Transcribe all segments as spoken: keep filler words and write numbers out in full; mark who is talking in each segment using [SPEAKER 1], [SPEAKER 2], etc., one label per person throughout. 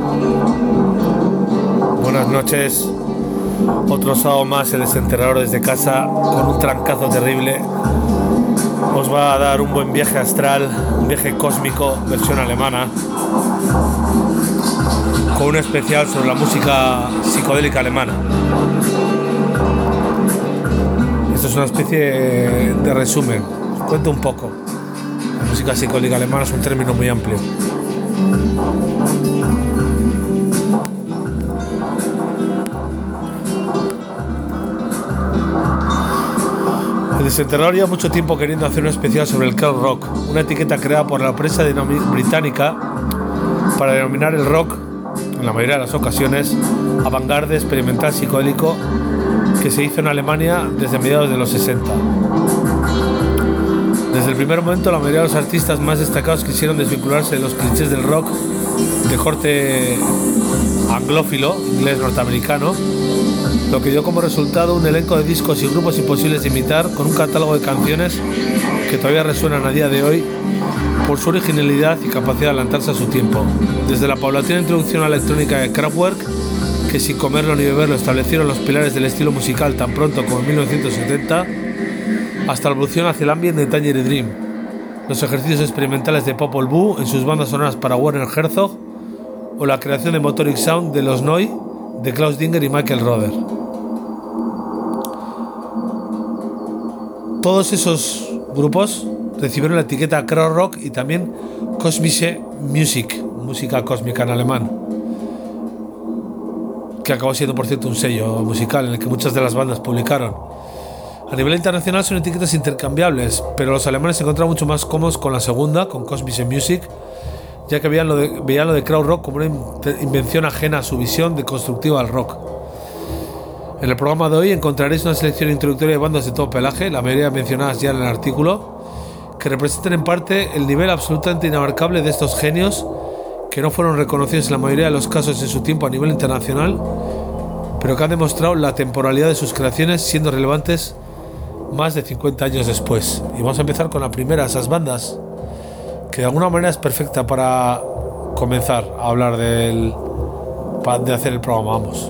[SPEAKER 1] Buenas noches. Otro sábado más el desenterrador desde casa con un trancazo terrible. Os va a dar un buen viaje astral, un viaje cósmico, versión alemana, con un especial sobre la música psicodélica alemana. Esto es una especie de resumen. Os cuento un poco. La música psicodélica alemana es un término muy amplio. El desenterrador lleva mucho tiempo queriendo hacer un especial sobre el krautrock, una etiqueta creada por la empresa británica para denominar el rock, en la mayoría de las ocasiones, avant-garde, experimental, psicodélico, que se hizo en Alemania desde mediados de los sesenta. Desde el primer momento, la mayoría de los artistas más destacados quisieron desvincularse de los clichés del rock de corte anglófilo, inglés norteamericano, lo que dio como resultado un elenco de discos y grupos imposibles de imitar, con un catálogo de canciones que todavía resuenan a día de hoy por su originalidad y capacidad de adelantarse a su tiempo. Desde la paulatina introducción a la electrónica de Kraftwerk, que sin comerlo ni beberlo establecieron los pilares del estilo musical tan pronto como en mil novecientos setenta, hasta la evolución hacia el ambient de Tangerine Dream, los ejercicios experimentales de Popol Vuh en sus bandas sonoras para Werner Herzog, o la creación de Motoric Sound de los Neu! De Klaus Dinger y Michael Roder. Todos esos grupos recibieron la etiqueta Krautrock y también Kosmische Musik, música cósmica en alemán, que acabó siendo, por cierto, un sello musical en el que muchas de las bandas publicaron. A nivel internacional son etiquetas intercambiables, pero los alemanes se encontraron mucho más cómodos con la segunda, con Kosmische Musik, ya que veían lo de, veían lo de Krautrock como una invención ajena a su visión de constructiva al rock. En el programa de hoy encontraréis una selección introductoria de bandas de todo pelaje, la mayoría mencionadas ya en el artículo, que representan en parte el nivel absolutamente inabarcable de estos genios que no fueron reconocidos en la mayoría de los casos en su tiempo a nivel internacional, pero que han demostrado la temporalidad de sus creaciones siendo relevantes más de cincuenta años después. Y vamos a empezar con la primera de esas bandas, que de alguna manera es perfecta para comenzar a hablar del, de hacer el programa. Vamos.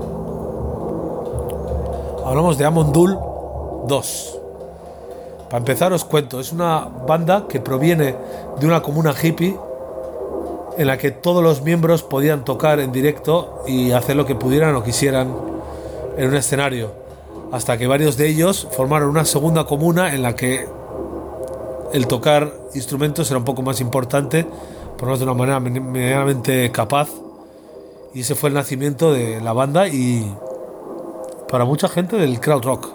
[SPEAKER 1] Hablamos de Amon-Düül dos. Para empezar os cuento, es una banda que proviene de una comuna hippie en la que todos los miembros podían tocar en directo y hacer lo que pudieran o quisieran en un escenario, hasta que varios de ellos formaron una segunda comuna en la que el tocar instrumentos era un poco más importante, por lo menos de una manera medianamente capaz, y ese fue el nacimiento de la banda y para mucha gente del krautrock.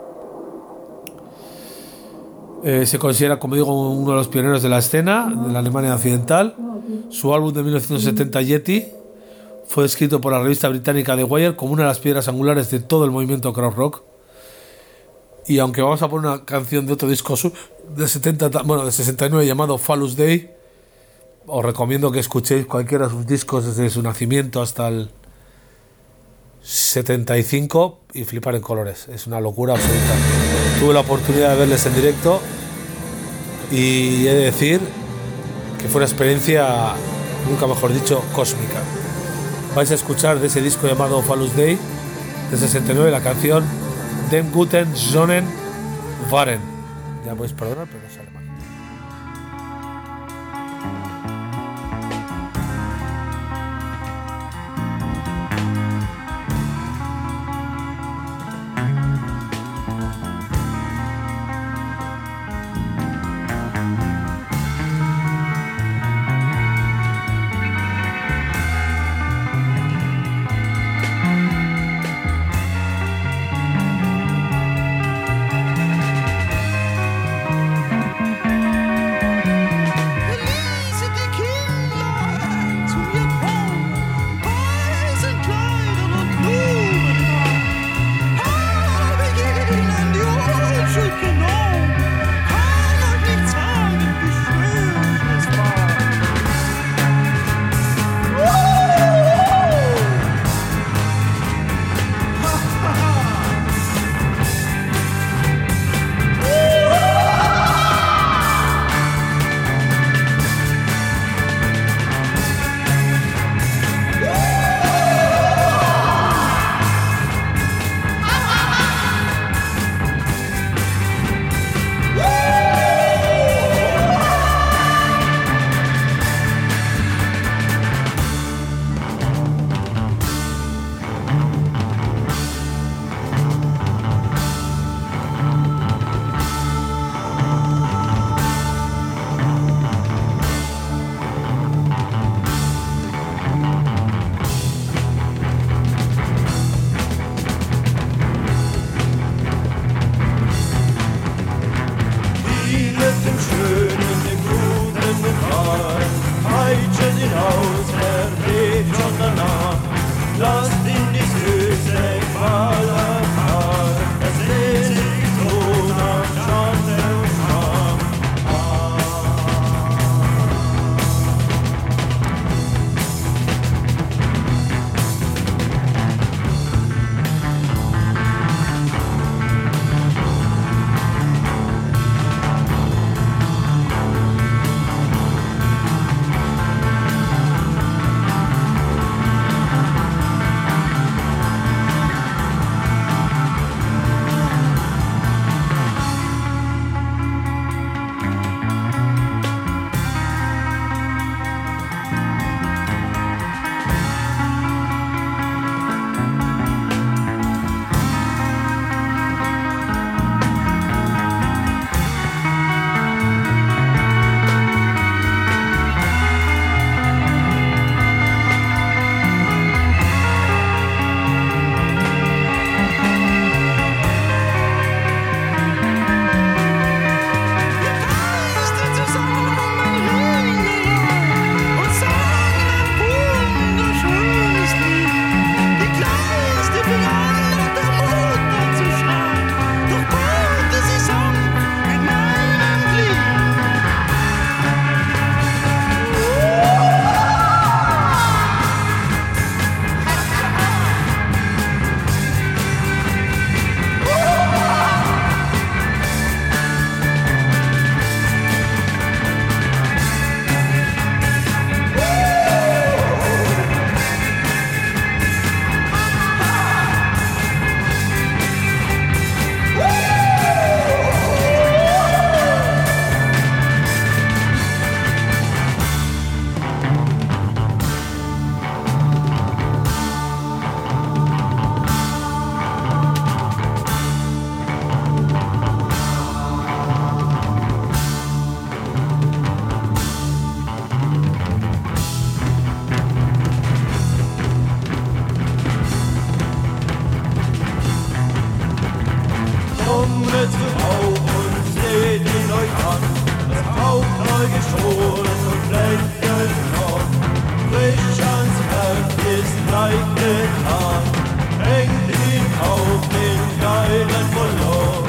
[SPEAKER 1] Eh, se considera, como digo, uno de los pioneros de la escena de la Alemania occidental. Su álbum de mil novecientos setenta, Yeti, fue descrito por la revista británica The Wire como una de las piedras angulares de todo el movimiento krautrock. Y aunque vamos a poner una canción de otro disco de setenta, bueno, de sesenta y nueve llamado Phallus Day, os recomiendo que escuchéis cualquiera de sus discos desde su nacimiento hasta el setenta y cinco y flipar en colores. Es una locura absoluta. Tuve la oportunidad de verles en directo y he de decir que fue una experiencia, nunca mejor dicho, cósmica. Vais a escuchar de ese disco llamado Phallus Day de sesenta y nueve la canción Den guten Sonnen waren. Ya podéis perdonar, pero no sale mal.
[SPEAKER 2] Streik getan, endlich auf den geilen Ballon.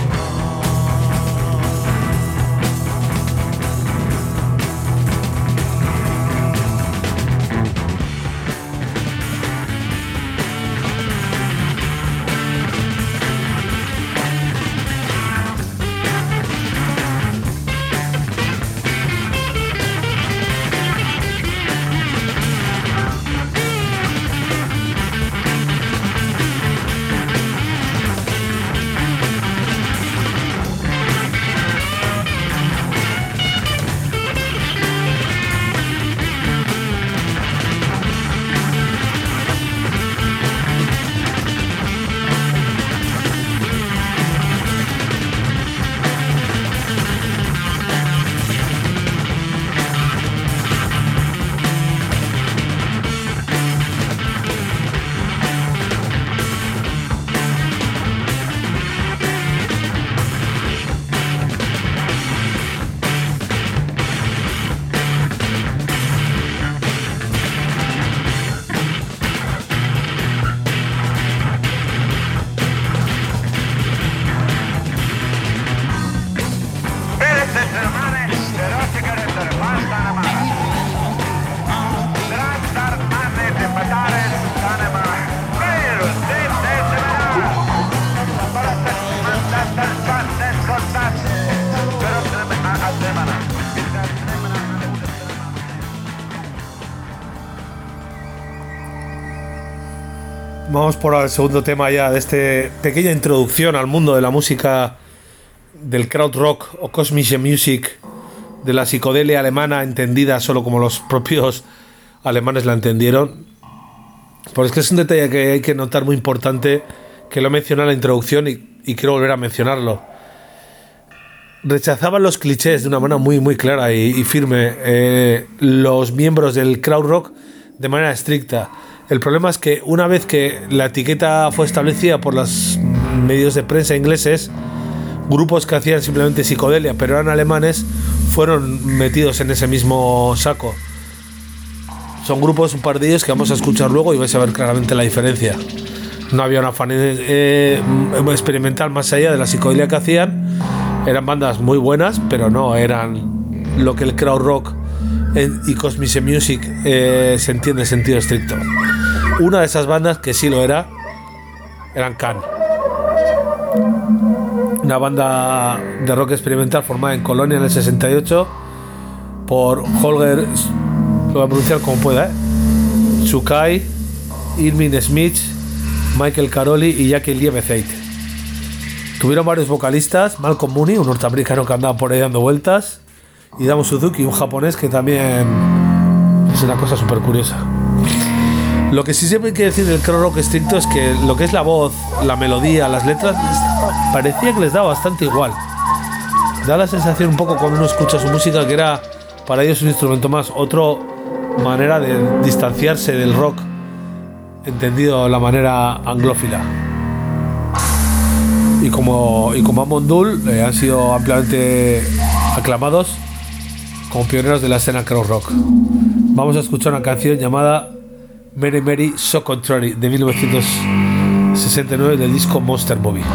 [SPEAKER 1] Vamos por el segundo tema ya de esta pequeña introducción al mundo de la música del krautrock o kosmische Musik, de la psicodelia alemana entendida solo como los propios alemanes la entendieron. Porque es que es un detalle que hay que notar muy importante, que lo he mencionado en la introducción y, y quiero volver a mencionarlo. Rechazaban los clichés de una manera muy muy clara y, y firme eh, los miembros del krautrock de manera estricta. El problema es que una vez que la etiqueta fue establecida por los medios de prensa ingleses, grupos que hacían simplemente psicodelia pero eran alemanes fueron metidos en ese mismo saco. Son grupos, un par de ellos que vamos a escuchar luego y vais a ver claramente la diferencia. No había un afán eh, experimental más allá de la psicodelia que hacían. Eran bandas muy buenas, pero no eran lo que el krautrock y kosmische Musik eh, se entiende en sentido estricto. Una de esas bandas que sí lo era eran Can, una banda de rock experimental formada en Colonia en el sesenta y ocho por Holger, lo voy a pronunciar como pueda, ¿eh? Shukai, Irving Smith, Michael Caroli y Jackie Liebezeit. Tuvieron varios vocalistas: Malcolm Mooney, un norteamericano que andaba por ahí dando vueltas, y Damo Suzuki, un japonés que también es una cosa súper curiosa. Lo que sí siempre hay que decir del krautrock estricto es que lo que es la voz, la melodía, las letras, parecía que les daba bastante igual. Da la sensación un poco cuando uno escucha su música que era para ellos un instrumento más, otra manera de distanciarse del rock, entendido de la manera anglófila. Y como, y como Amon Düül eh, han sido ampliamente aclamados como pioneros de la escena krautrock. Vamos a escuchar una canción llamada Mary Mary So Contrary de mil novecientos sesenta y nueve del disco Monster Movie.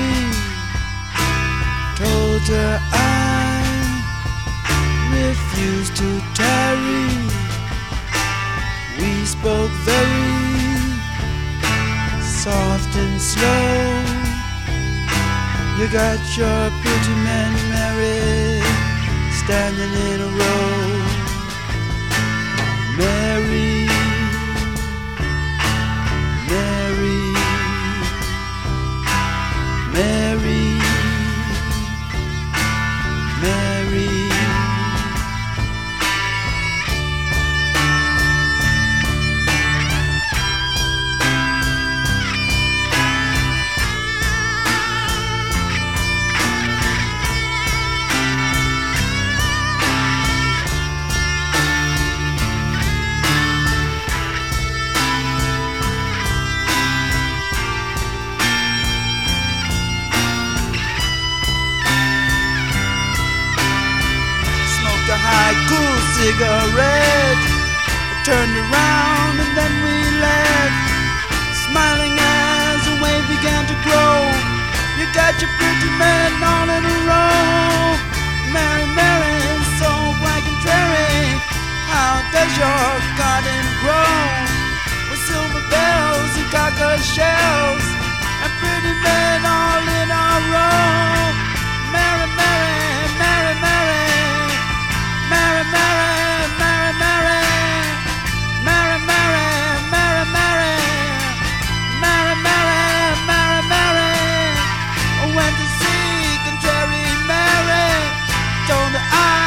[SPEAKER 3] Refuse used to tarry. We spoke very soft and slow. You got your pretty men married, standing in a row. Mary, Mary, Mary, Mary. Cool cigarette. I turned around and then we left, smiling as the wave began to grow. You got your pretty men all in a row. Mary, Mary, so black and dreary. How does your garden grow? With silver bells and cocker shells, and pretty men all in a row. Mary, Mary, Mary, Mary. Mary, Mary, Mary, Mary, Mary, Mary, Mary, Mary, Mary, Mary, Mary, Mary. Went to see contrary Mary, told her I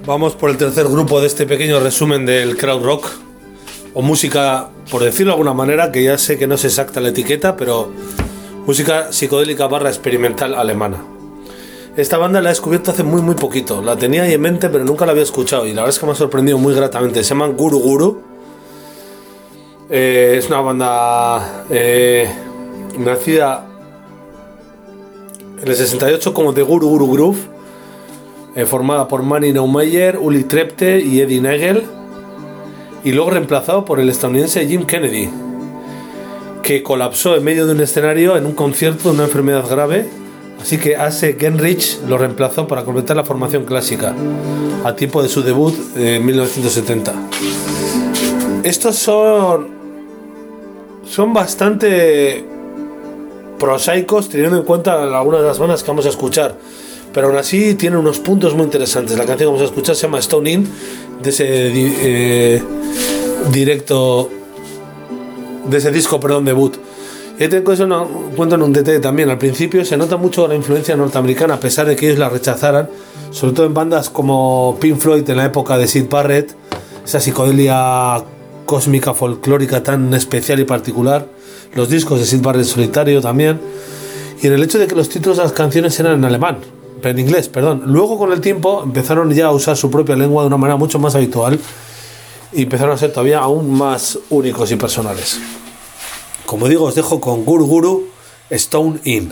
[SPEAKER 1] Vamos por el tercer grupo de este pequeño resumen del krautrock, o música, por decirlo de alguna manera, que ya sé que no es exacta la etiqueta, pero música psicodélica barra experimental alemana. Esta banda la he descubierto hace muy muy poquito, la tenía ahí en mente pero nunca la había escuchado y la verdad es que me ha sorprendido muy gratamente. Se llaman Guru Guru. Eh, es una banda eh, nacida en el sesenta y ocho como The Guru Guru Groove, eh, formada por Manny Neumeyer, Uli Trepte y Eddie Nagel, y luego reemplazado por el estadounidense Jim Kennedy, que colapsó en medio de un escenario en un concierto de una enfermedad grave, así que Ase Genrich lo reemplazó para completar la formación clásica a tiempo de su debut en mil novecientos setenta. Estos son son bastante prosaicos teniendo en cuenta algunas de las bandas que vamos a escuchar, pero aún así tienen unos puntos muy interesantes. La canción que vamos a escuchar se llama Stone In, de ese eh, directo de ese disco, perdón, debut. Y te cuentan un detalle también. Al principio se nota mucho la influencia norteamericana, a pesar de que ellos la rechazaran, sobre todo en bandas como Pink Floyd en la época de Syd Barrett, esa psicodelia cósmica folclórica tan especial y particular, los discos de Syd Barrett solitario también, y en el hecho de que los títulos de las canciones eran en alemán, en inglés, perdón. Luego con el tiempo empezaron ya a usar su propia lengua de una manera mucho más habitual y empezaron a ser todavía aún más únicos y personales. Como digo, os dejo con Guru Guru, Stone In.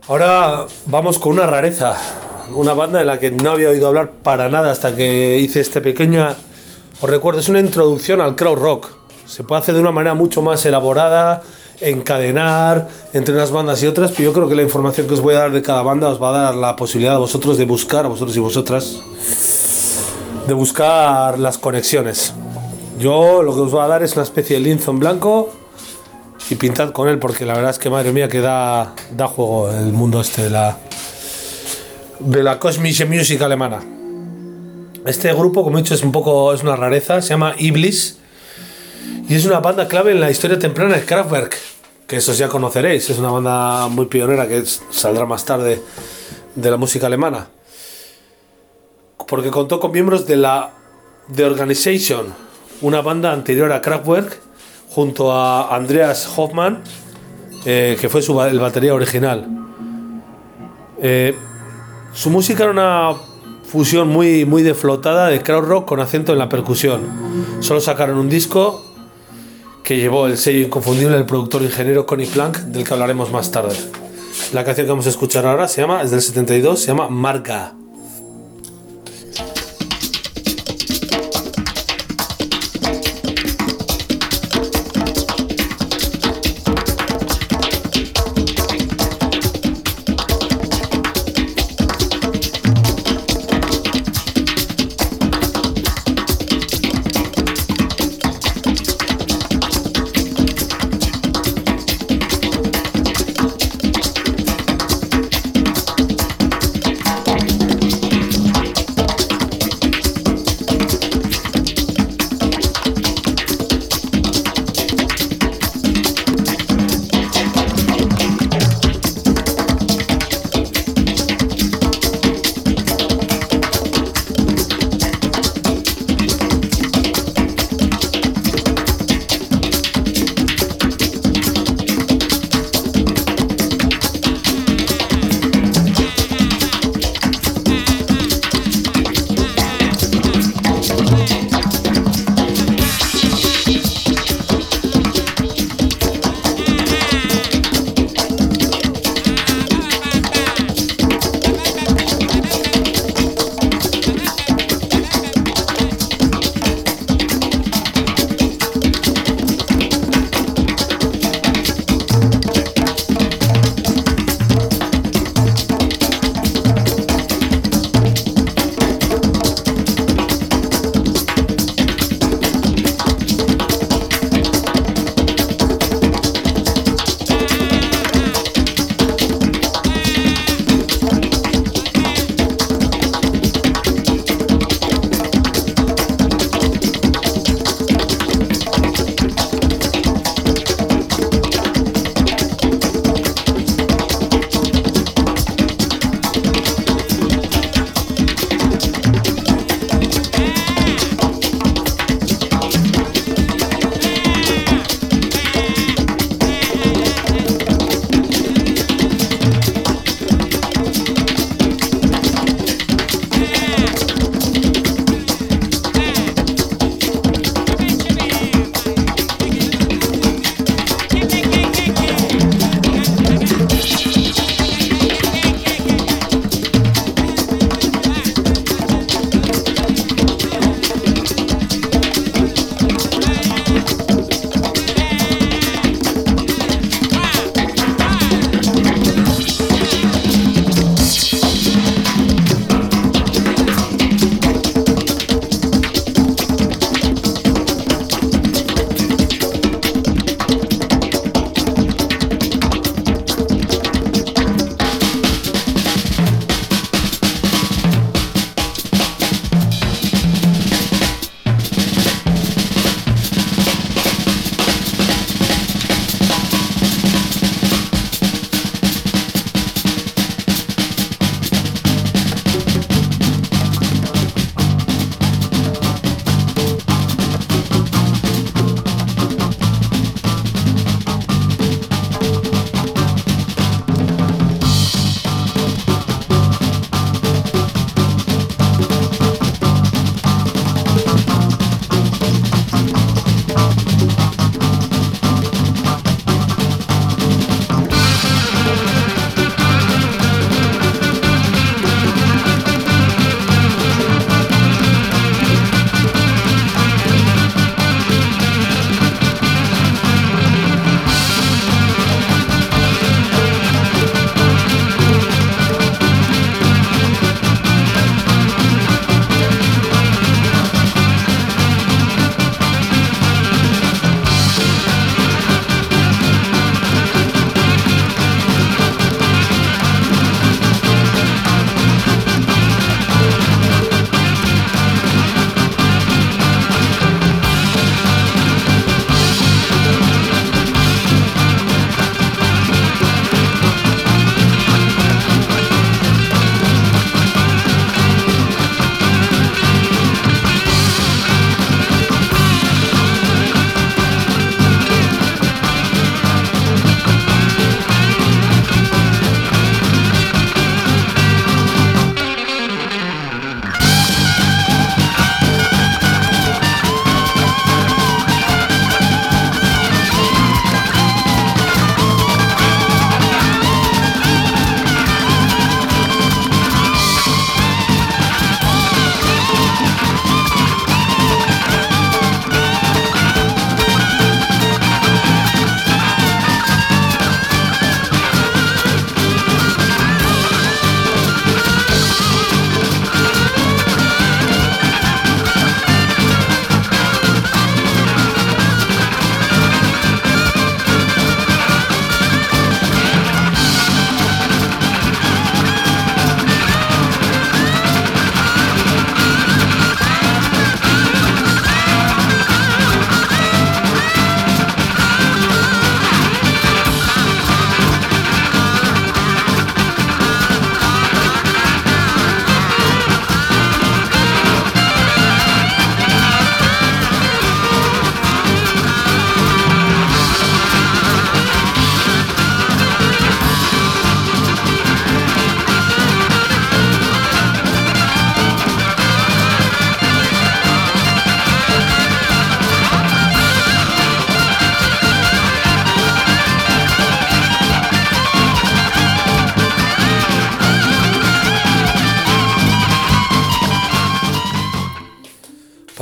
[SPEAKER 1] Ahora vamos con una rareza, una banda de la que no había oído hablar para nada hasta que hice este pequeña... Os recuerdo, es una introducción al crowd rock. Se puede hacer de una manera mucho más elaborada, encadenar entre unas bandas y otras, pero yo creo que la información que os voy a dar de cada banda os va a dar la posibilidad a vosotros de buscar, a vosotros y vosotras, de buscar las conexiones. Yo lo que os voy a dar es una especie de lienzo en blanco y pintad con él, porque la verdad es que madre mía que da, da juego el mundo este de la de la Kosmische Musik alemana. Este grupo, como he dicho, es un poco es una rareza, se llama Iblis y es una banda clave en la historia temprana de Kraftwerk, que eso ya conoceréis, es una banda muy pionera que es, saldrá más tarde de la música alemana, porque contó con miembros de la The Organization, una banda anterior a Kraftwerk, junto a Andreas Hoffmann, eh, que fue su, el batería original. Eh, su música era una fusión muy, muy deflotada de crowd rock con acento en la percusión. Solo sacaron un disco que llevó el sello inconfundible del productor ingeniero Conny Plank, del que hablaremos más tarde. La canción que vamos a escuchar ahora se llama, es del setenta y dos, se llama Marga.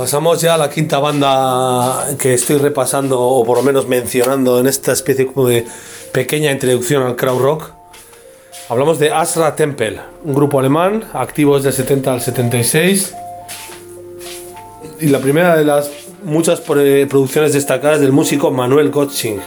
[SPEAKER 1] Pasamos ya a la quinta banda que estoy repasando, o por lo menos mencionando en esta especie como de pequeña introducción al krautrock. Hablamos de Azra Tempel, un grupo alemán activo desde el setenta al setenta y seis, y la primera de las muchas producciones destacadas del músico Manuel Gottsching.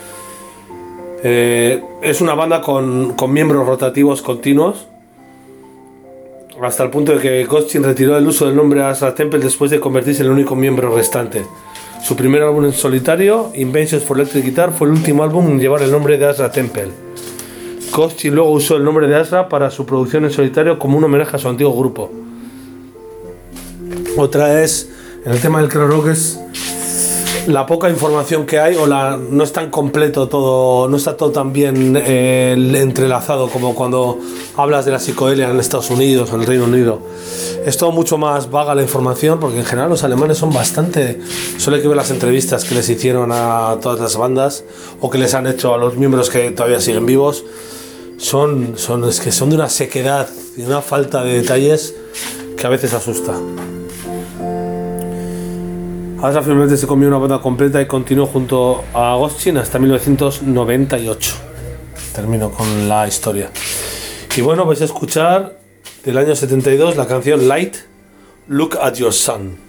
[SPEAKER 1] Eh, es una banda con, con miembros rotativos continuos, hasta el punto de que Gottsching retiró el uso del nombre Azra Tempel después de convertirse en el único miembro restante. Su primer álbum en solitario, Inventions for Electric Guitar, fue el último álbum en llevar el nombre de Azra Tempel. Gottsching luego usó el nombre de Azra para su producción en solitario como un homenaje a su antiguo grupo. Otra es, en el tema del krautrock, es la poca información que hay, o la no es tan completo todo, no está todo tan bien eh, entrelazado como cuando hablas de la psicodelia en Estados Unidos o en el Reino Unido. Es todo mucho más vaga la información, porque en general los alemanes son bastante... Solo hay que ver las entrevistas que les hicieron a todas las bandas o que les han hecho a los miembros que todavía siguen vivos. Son, son, es que son de una sequedad y una falta de detalles que a veces asusta. Azra finalmente se comió una banda completa y continuó junto a Gottsching hasta mil novecientos noventa y ocho. Termino con la historia. Y bueno, vais a escuchar del año setenta y dos la canción Light, Look at Your Sun.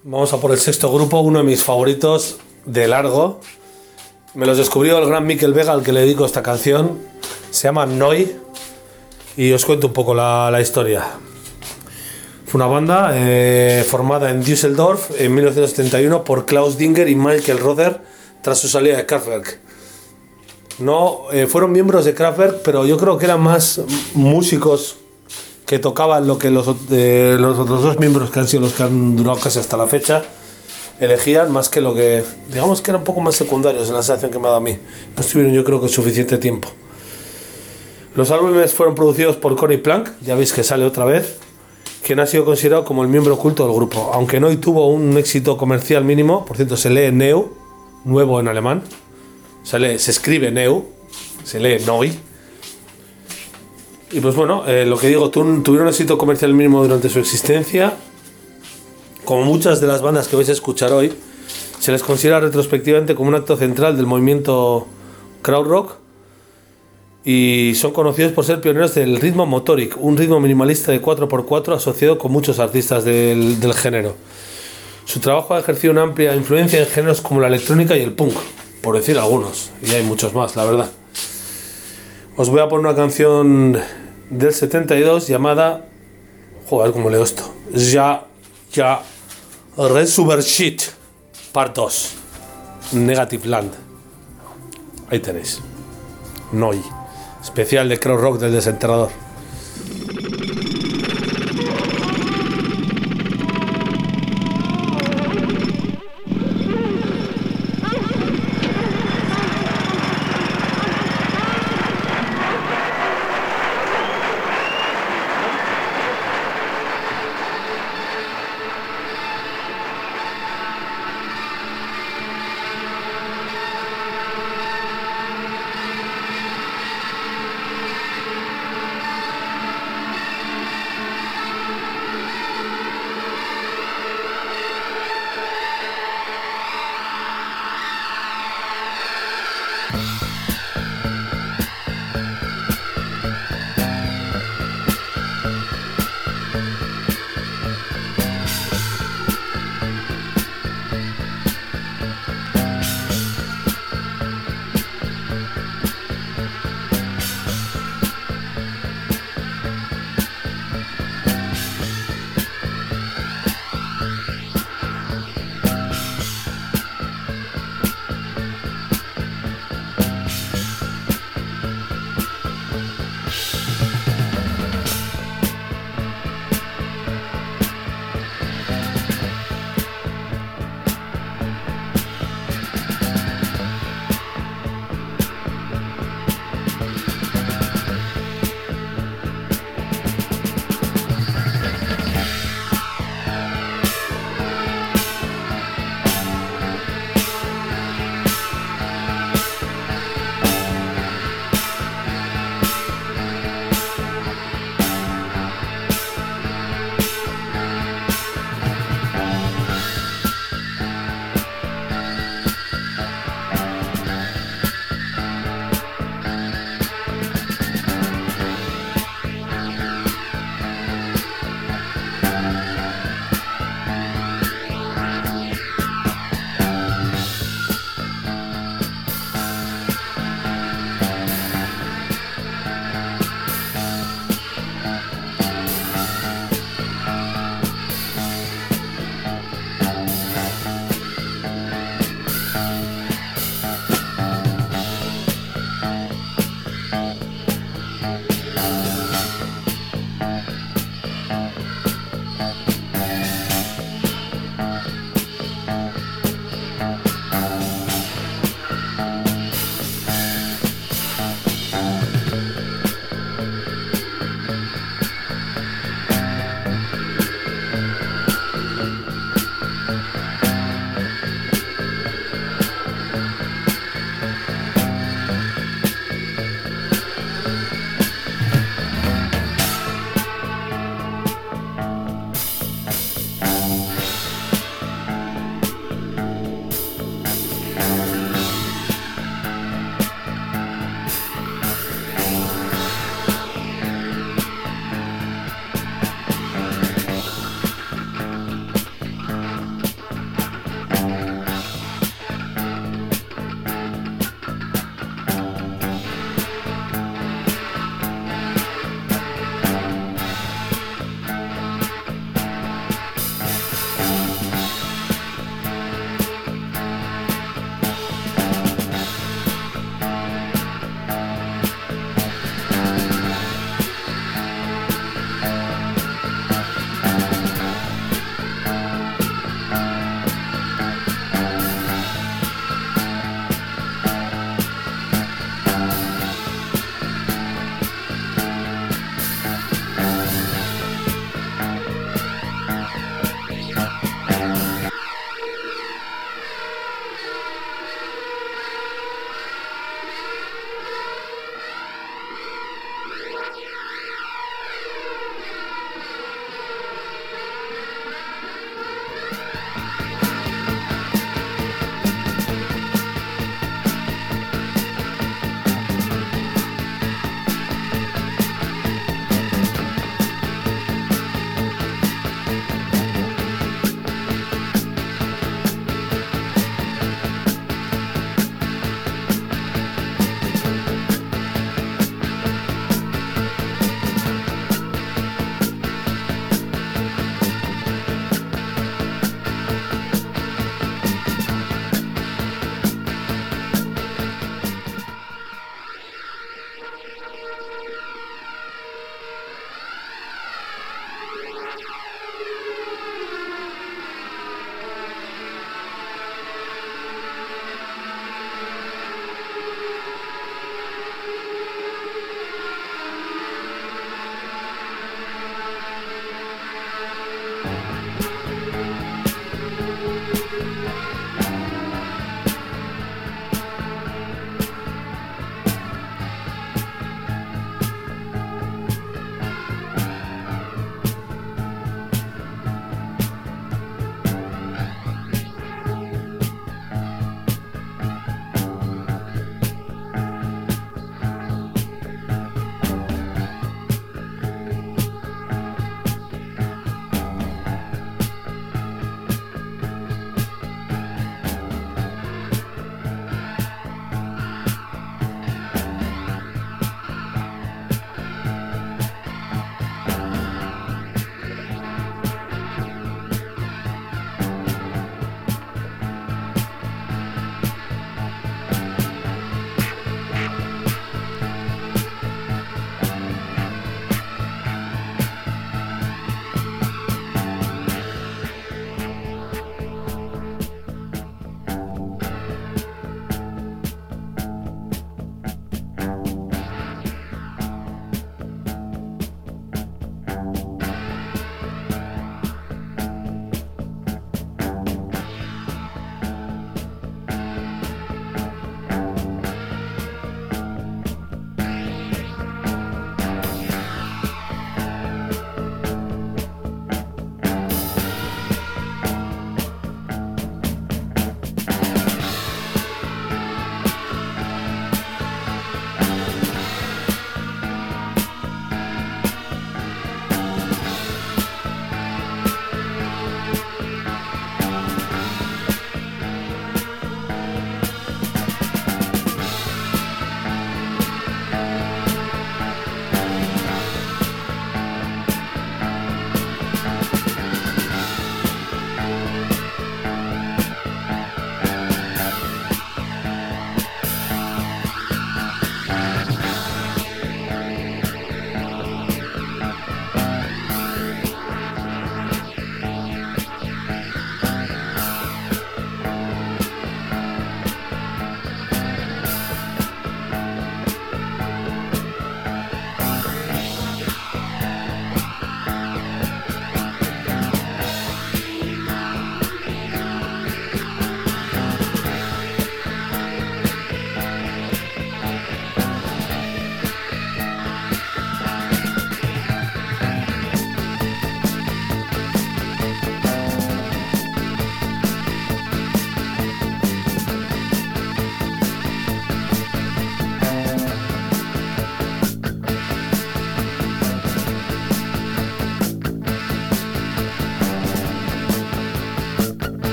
[SPEAKER 1] Vamos a por el sexto grupo, uno de mis favoritos de largo. Me los descubrió el gran Mikel Vega, al que le dedico esta canción. Se llama Noi. Y os cuento un poco la, la historia. Fue una banda eh, formada en Düsseldorf en mil novecientos setenta y uno por Klaus Dinger y Michael Rother tras su salida de Kraftwerk. No, eh, fueron miembros de Kraftwerk, pero yo creo que eran más músicos que tocaban lo que los, eh, los otros dos miembros, que han sido los que han durado casi hasta la fecha, elegían, más que lo que, digamos que eran un poco más secundarios en la sensación que me ha dado a mí. No estuvieron, yo creo, que suficiente tiempo. Los álbumes fueron producidos por Conny Plank, ya veis que sale otra vez, quien ha sido considerado como el miembro oculto del grupo, aunque no tuvo un éxito comercial mínimo. Por cierto, se lee Neu, nuevo en alemán, se, lee, se escribe Neu, se lee Neu. Y pues bueno, eh, lo que digo, tu, tuvieron éxito comercial mínimo durante su existencia. Como muchas de las bandas que vais a escuchar hoy, se les considera retrospectivamente como un acto central del movimiento krautrock, y son conocidos por ser pioneros del ritmo motoric, un ritmo minimalista de cuatro por cuatro asociado con muchos artistas del, del género. Su trabajo ha ejercido una amplia influencia en géneros como la electrónica y el punk, por decir algunos, y hay muchos más, la verdad. Os voy a poner una canción del setenta y dos llamada, joder, ¿cómo leo esto? Ja, ja, Resubershit, part dos, Negative Land. Ahí tenéis. Noi. Especial de Krautrock del Desenterrador.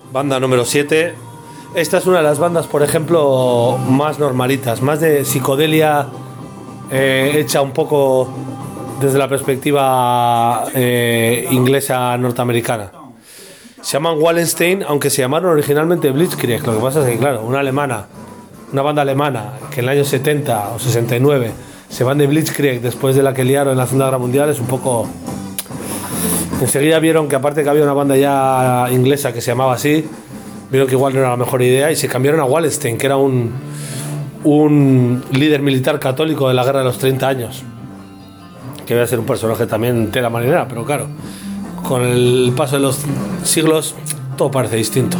[SPEAKER 1] Banda número siete. Esta es una de las bandas, por ejemplo, más normalitas, más de psicodelia, eh, hecha un poco desde la perspectiva eh, inglesa norteamericana. Se llaman Wallenstein, aunque se llamaron originalmente Blitzkrieg. Lo que pasa es que, claro, una alemana, una banda alemana que en el año setenta o sesenta y nueve se van de Blitzkrieg después de la que liaron en la Segunda Guerra Mundial es un poco... Enseguida vieron que aparte que había una banda ya inglesa que se llamaba así, vieron que igual no era la mejor idea y se cambiaron a Wallenstein, que era un, un líder militar católico de la Guerra de los treinta años, que iba a ser un personaje también tela marinera, pero claro, con el paso de los siglos todo parece distinto.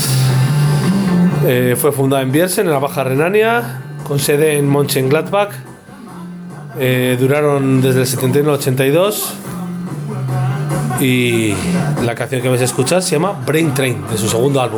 [SPEAKER 1] Eh, fue fundada en Biersen, en la Baja Renania, con sede en Mönchengladbach. Eh, duraron desde el setenta y uno al ochenta y dos y la canción que vais a escuchar se llama Brain Train, de su segundo álbum.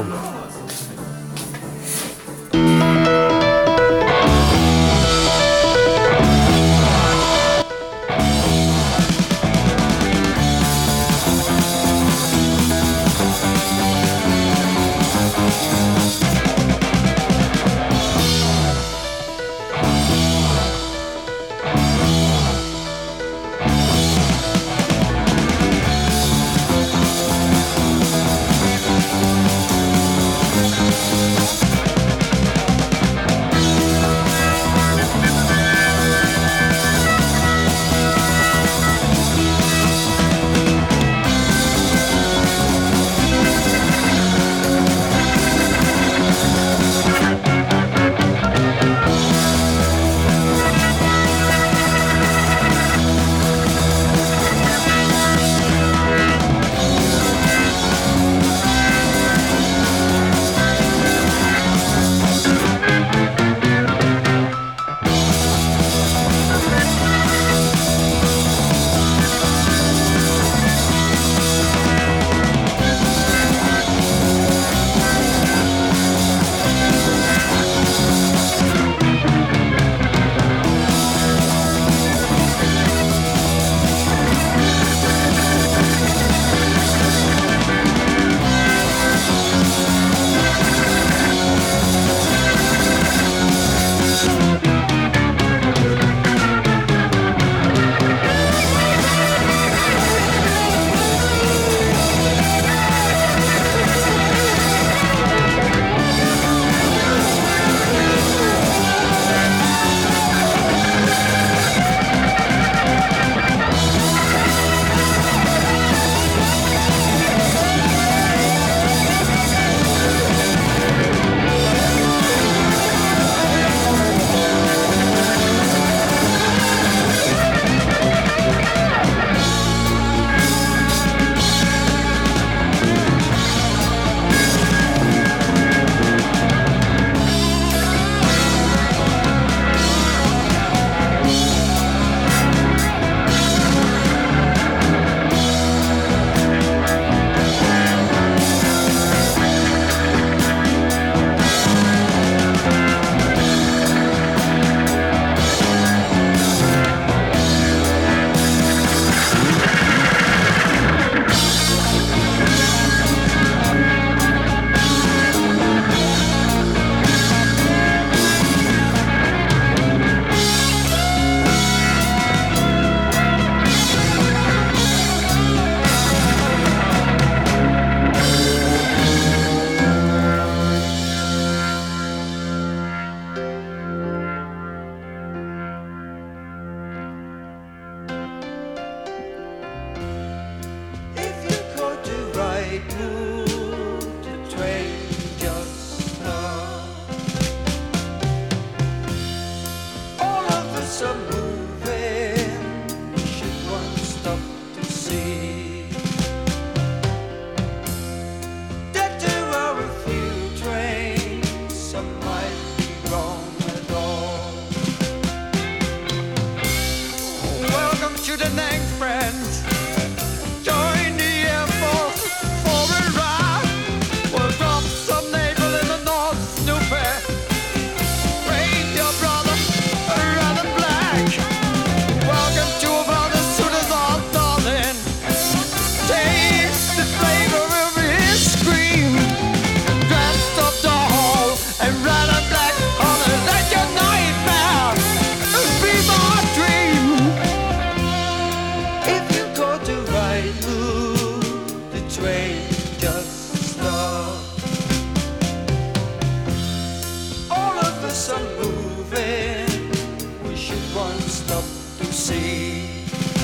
[SPEAKER 3] some moving, we should once stop to see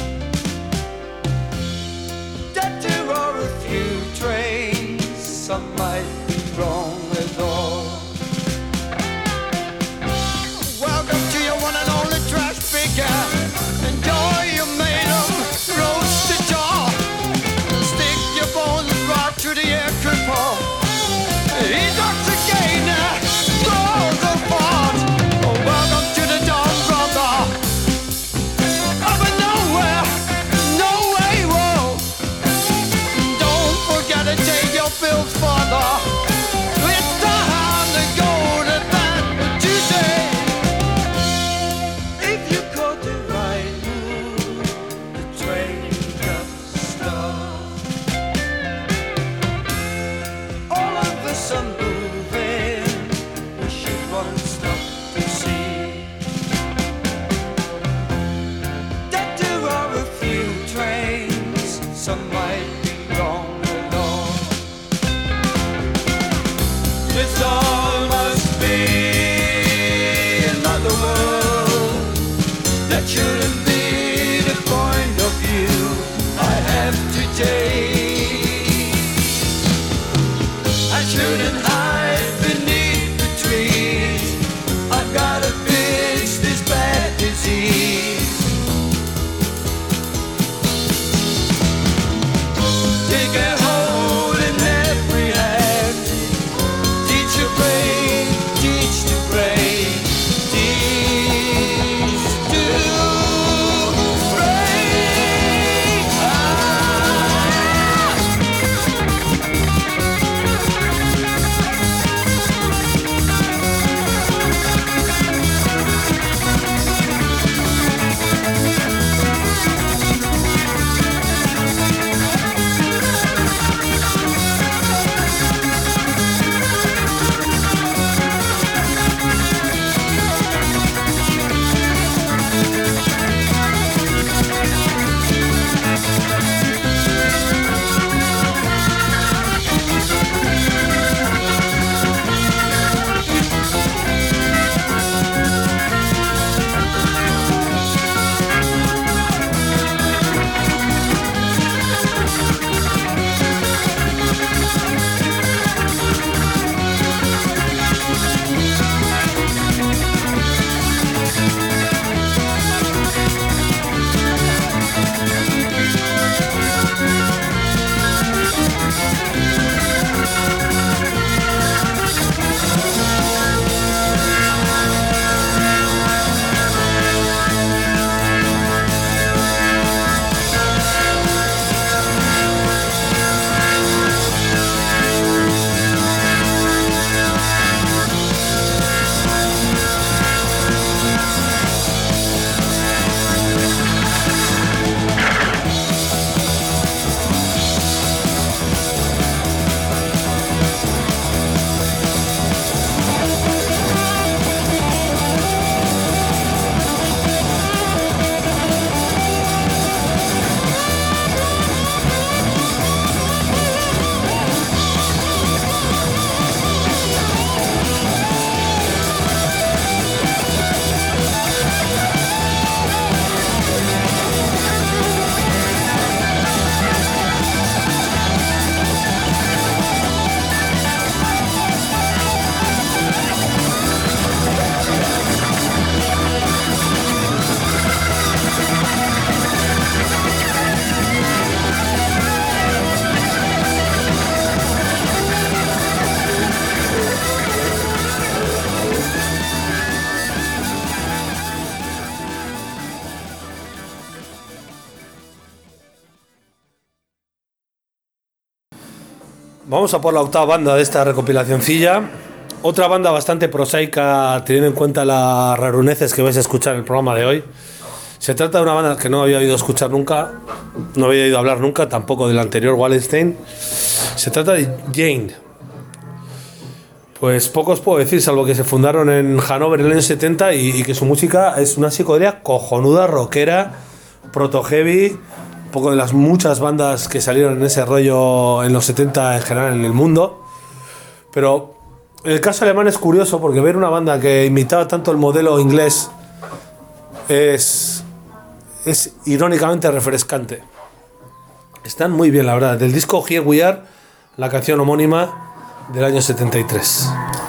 [SPEAKER 3] that there are a few trains, some might be wrong with all. Welcome to your one and only trash figure. Enjoy your made of roasted jaw. Stick your bones right through the air cripple. He's oxygen, throws apart. Oh, welcome to the Dawn Brother. Up and nowhere, no way, whoa. Don't forget to take your bills, father. It's time to go to bed today. If you caught the right move, the train just stopped. All of us are moving, we should once stop to see that there are a few trains, some might be wrong at all. This all must be another world. That shouldn't be the point of view I have to take. I shouldn't hide beneath the trees. I've gotta fix this bad disease. Take a hold in every hand. Teach your brain, teach the brain, teach to brain. Ah.
[SPEAKER 1] Vamos a por la octava banda de esta recopilacioncilla. Otra banda bastante prosaica, teniendo en cuenta las raruneces que vais a escuchar en el programa de hoy. Se trata de una banda que no había oído escuchar nunca, no había oído hablar nunca, tampoco del anterior Wallenstein. Se trata de Jane. Pues poco os puedo decir, salvo que se fundaron en Hannover en el año setenta y, y que su música es una psicodelia cojonuda, rockera, proto-heavy, un poco de las muchas bandas que salieron en ese rollo en los setenta en general en el mundo. Pero el caso alemán es curioso porque ver una banda que imitaba tanto el modelo inglés es, es irónicamente refrescante. Están muy bien, la verdad. Del disco Here We Are, la canción homónima del año setenta y tres.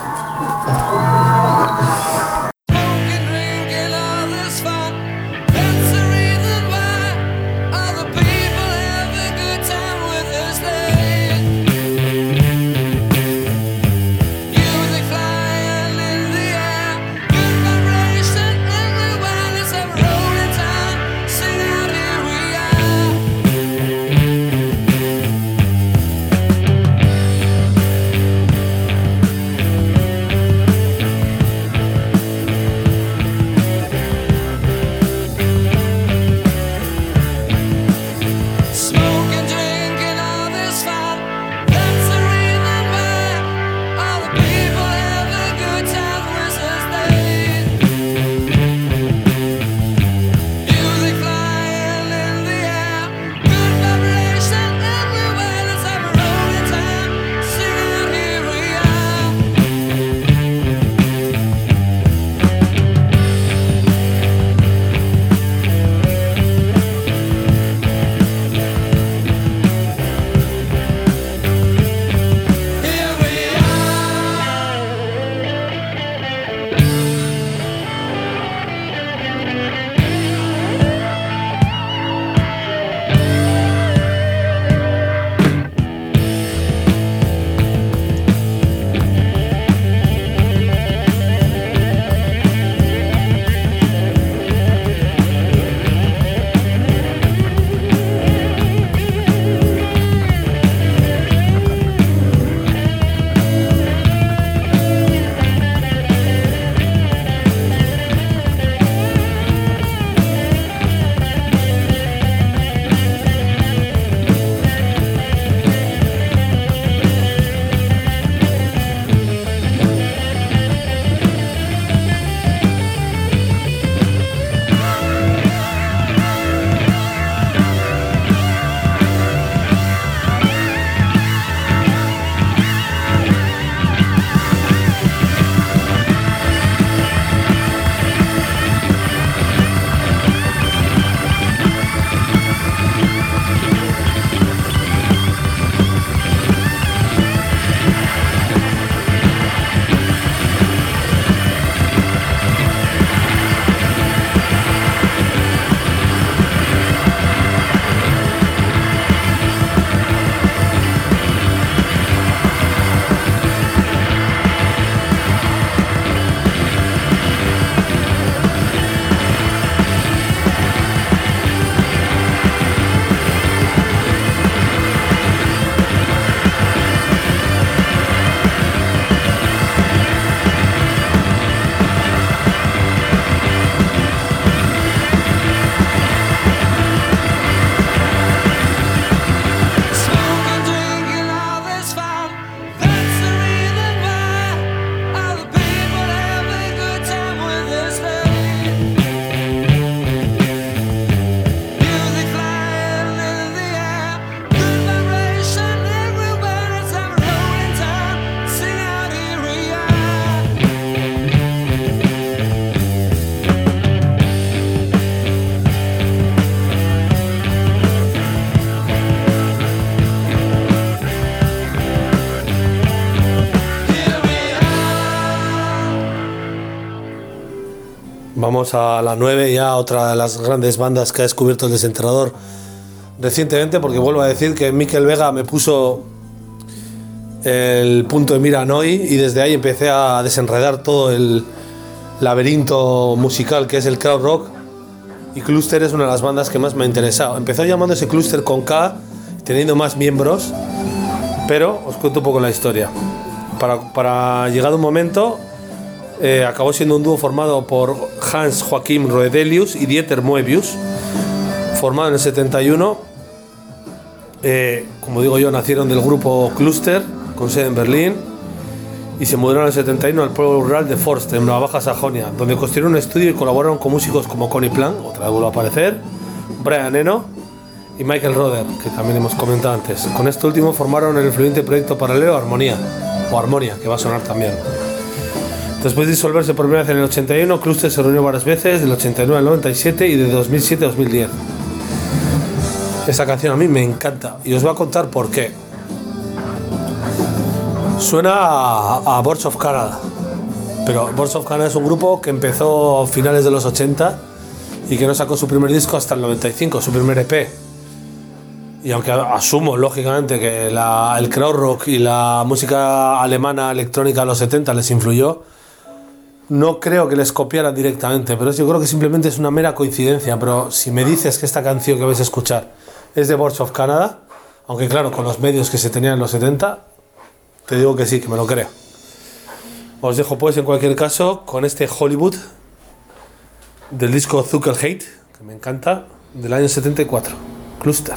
[SPEAKER 1] Vamos a la nueve, ya otra de las grandes bandas que ha descubierto el Desenterrador recientemente, porque vuelvo a decir que Mikel Vega me puso el punto de mira a Noi y desde ahí empecé a desenredar todo el laberinto musical que es el crowd rock, y Cluster es una de las bandas que más me ha interesado. Empezó llamándose Cluster con K, teniendo más miembros, pero os cuento un poco la historia. Para, para llegado un momento eh, acabó siendo un dúo formado por Hans Joachim Roedelius y Dieter Moebius, formado en el setenta y uno. Eh, como digo yo, nacieron del grupo Cluster con sede en Berlín y se mudaron en el setenta y uno al pueblo rural de Forst, en la Baja Sajonia, donde construyeron un estudio y colaboraron con músicos como Conny Plan, otra vez vuelve a aparecer, Brian Eno y Michael Roder, que también hemos comentado antes. Con este último formaron el influyente proyecto paralelo Armonía. o Harmonia, que va a sonar también. Después de disolverse por primera vez en el ochenta y uno, Cluster se reunió varias veces, del ochenta y nueve al noventa y siete y de dos mil siete a dos mil diez. Esa canción a mí me encanta y os voy a contar por qué. Suena a, a Boards of Canada, pero Boards of Canada es un grupo que empezó a finales de los ochenta y que no sacó su primer disco hasta el noventa y cinco, su primer E P. Y aunque asumo, lógicamente, que la, el krautrock y la música alemana electrónica de los setenta les influyó, no creo que les copiaran directamente, pero yo creo que simplemente es una mera coincidencia. Pero si me dices que esta canción que vais a escuchar es de Boards of Canada, aunque claro, con los medios que se tenían en los setenta, te digo que sí, que me lo creo. Os dejo pues en cualquier caso con este Hollywood del disco Zucker Hate, que me encanta, del año setenta y cuatro, Cluster.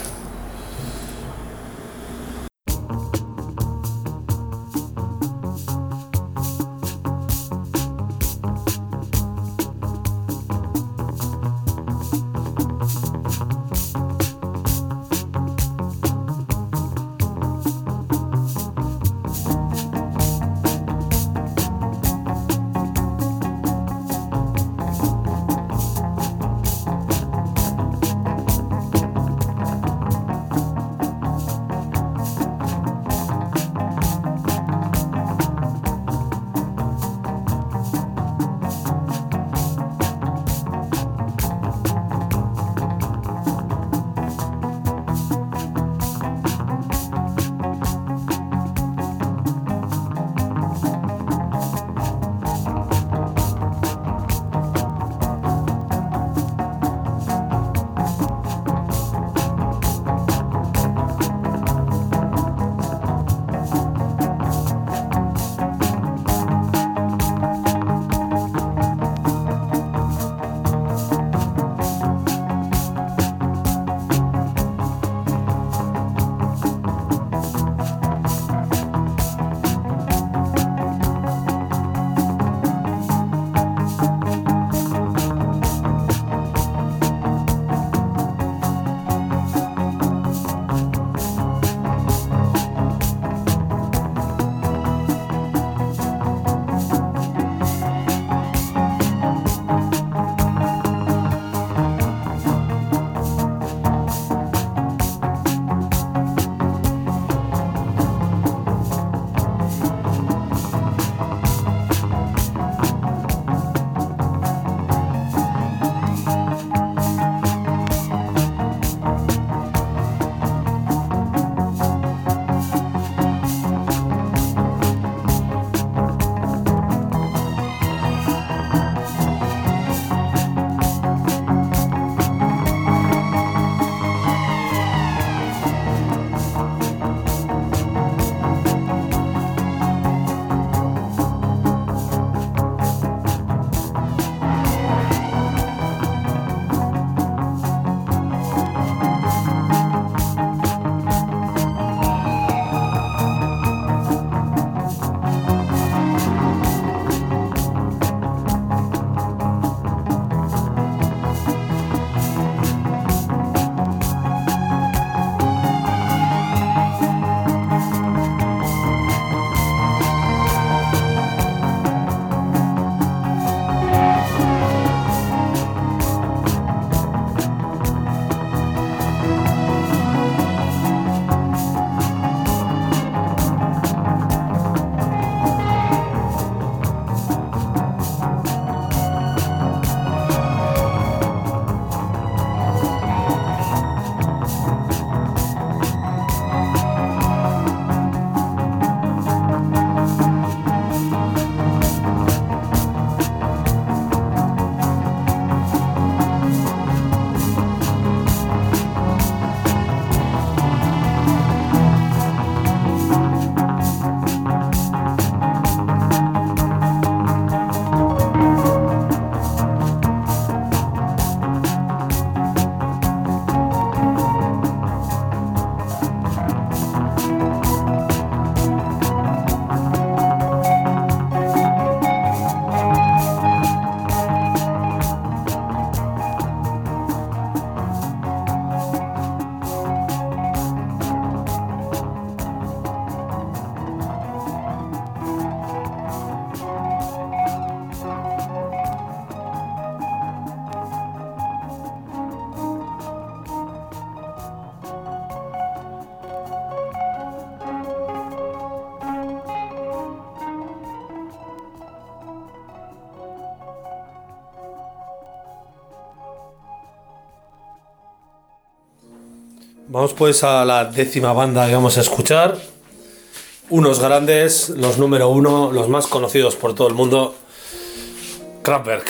[SPEAKER 1] Vamos pues a la décima banda que vamos a escuchar. Unos grandes, los número uno, los más conocidos por todo el mundo, Kraftwerk.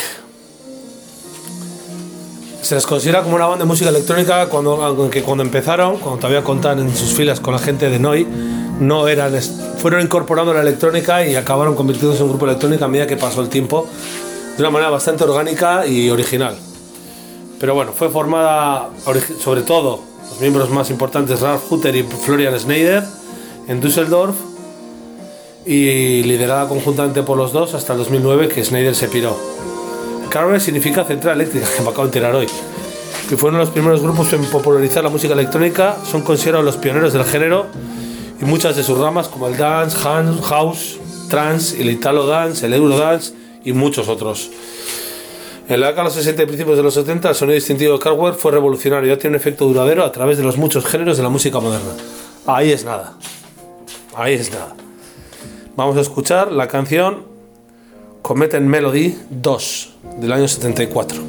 [SPEAKER 1] Se les considera como una banda de música electrónica cuando, que cuando empezaron, cuando todavía contaban en sus filas con la gente de Neu!, no eran, fueron incorporando la electrónica y acabaron convirtiéndose en un grupo electrónico a medida que pasó el tiempo, de una manera bastante orgánica y original. Pero bueno, fue formada sobre todo los miembros más importantes, Ralf Hutter y Florian Schneider, en Düsseldorf, y liderada conjuntamente por los dos hasta el dos mil nueve, que Schneider se piró. Kraftwerk significa central eléctrica, que me acabo de enterar hoy, y fueron los primeros grupos en popularizar la música electrónica. Son considerados los pioneros del género y muchas de sus ramas, como el dance, house, trance, el italo dance, el eurodance y muchos otros. En la década de los sesenta y principios de los setenta, el sonido distintivo de Kraftwerk fue revolucionario y ya tiene un efecto duradero a través de los muchos géneros de la música moderna. Ahí es nada. Ahí es nada. Vamos a escuchar la canción Cometen Melody dos del año setenta y cuatro.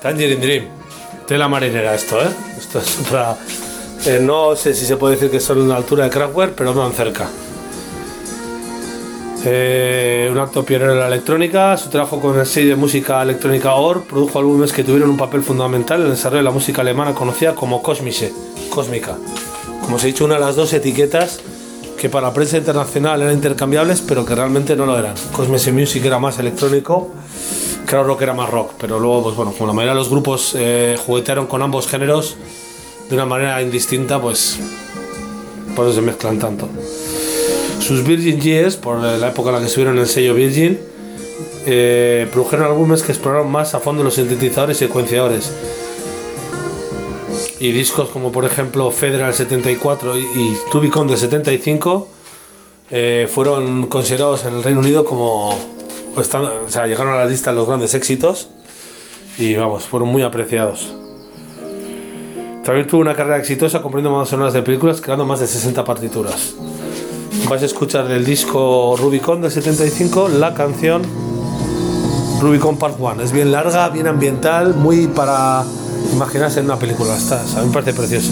[SPEAKER 1] Tangerine Dream. Tela marinera esto, ¿eh? Esto es otra... Eh, no sé si se puede decir que son a la altura de Kraftwerk, pero van cerca. Eh, un acto pionero en la electrónica. Su trabajo con el sello de música electrónica O R produjo álbumes que tuvieron un papel fundamental en el desarrollo de la música alemana conocida como Kosmische, cósmica. Como os he dicho, una de las dos etiquetas que para la prensa internacional eran intercambiables, pero que realmente no lo eran. Kosmische Music era más electrónico, Krautrock Rock era más rock, pero luego, pues bueno, como la mayoría de los grupos eh, juguetearon con ambos géneros de una manera indistinta, pues por eso se mezclan tanto. Sus Virgin Years, por la época en la que estuvieron en el sello Virgin, eh, produjeron álbumes que exploraron más a fondo los sintetizadores y secuenciadores. Y discos como por ejemplo Federal del setenta y cuatro y, y Rubicon del setenta y cinco eh, fueron considerados en el Reino Unido como... Están, o sea, llegaron a la lista de los grandes éxitos y vamos, fueron muy apreciados. También tuvo una carrera exitosa componiendo bandas sonoras de películas, creando más de sesenta partituras. Vais a escuchar del disco Rubicon del setenta y cinco la canción Rubicon Part uno. Es bien larga, bien ambiental, muy para imaginarse en una película. Está, a mí me parece precioso.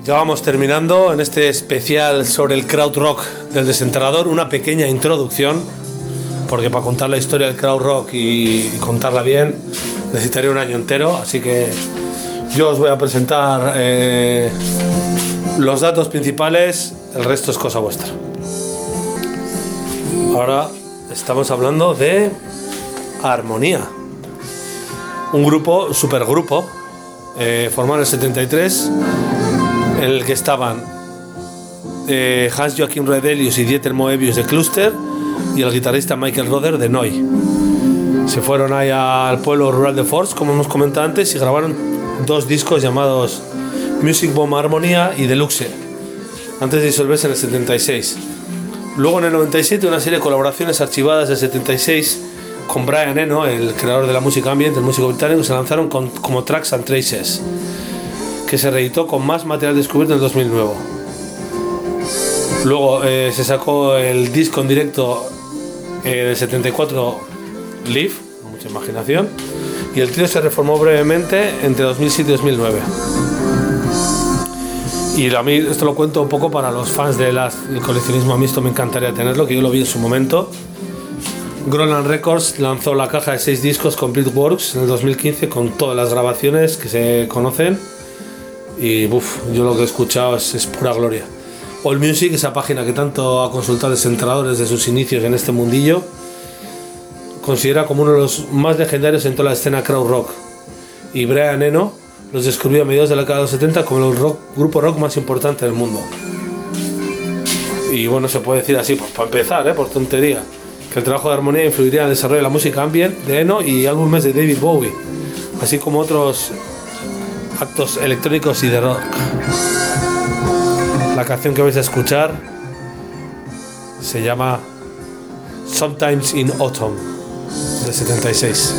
[SPEAKER 1] Ya vamos terminando en este especial sobre el krautrock del Desenterrador, una pequeña introducción, porque para contar la historia del krautrock y, y contarla bien necesitaría un año entero, así que yo os voy a presentar eh, los datos principales, el resto es cosa vuestra. Ahora estamos hablando de Armonía, un grupo, supergrupo, eh, formado en el setenta y tres, en el que estaban eh, Hans-Joachim Redelius y Dieter Moebius de Cluster y el guitarrista Michael Roder de Neu! Se fueron ahí al pueblo rural de Forst, como hemos comentado antes, y grabaron dos discos llamados Music Bomb Armonía y Deluxe, antes de disolverse en el setenta y seis. Luego en el noventa y siete una serie de colaboraciones archivadas del setenta y seis con Brian Eno, el creador de la música ambient, el músico británico, se lanzaron con, como Tracks and Traces, que se reeditó con más material descubierto en el dos mil nueve. Luego eh, se sacó el disco en directo eh, del setenta y cuatro, Live, con mucha imaginación, y el trío se reformó brevemente entre dos mil siete y dos mil nueve. Y a mí esto lo cuento un poco para los fans del coleccionismo, a mí esto me encantaría tenerlo, que yo lo vi en su momento. Groenland Records lanzó la caja de seis discos Complete Works en el dos mil quince con todas las grabaciones que se conocen. Y uf, yo lo que he escuchado es, es pura gloria. AllMusic, esa página que tanto ha consultado el Desenterrador desde sus inicios en este mundillo, considera como uno de los más legendarios en toda la escena krautrock. Y Brian Eno los descubrió a mediados de la década de los setenta como el rock, grupo rock más importante del mundo. Y bueno, se puede decir así, pues, para empezar, ¿eh? por tontería, que el trabajo de Armonía influiría en el desarrollo de la música ambient de Eno y álbumes de David Bowie, así como otros actos electrónicos y de rock. La canción que vais a escuchar se llama Sometimes in Autumn, del setenta y seis.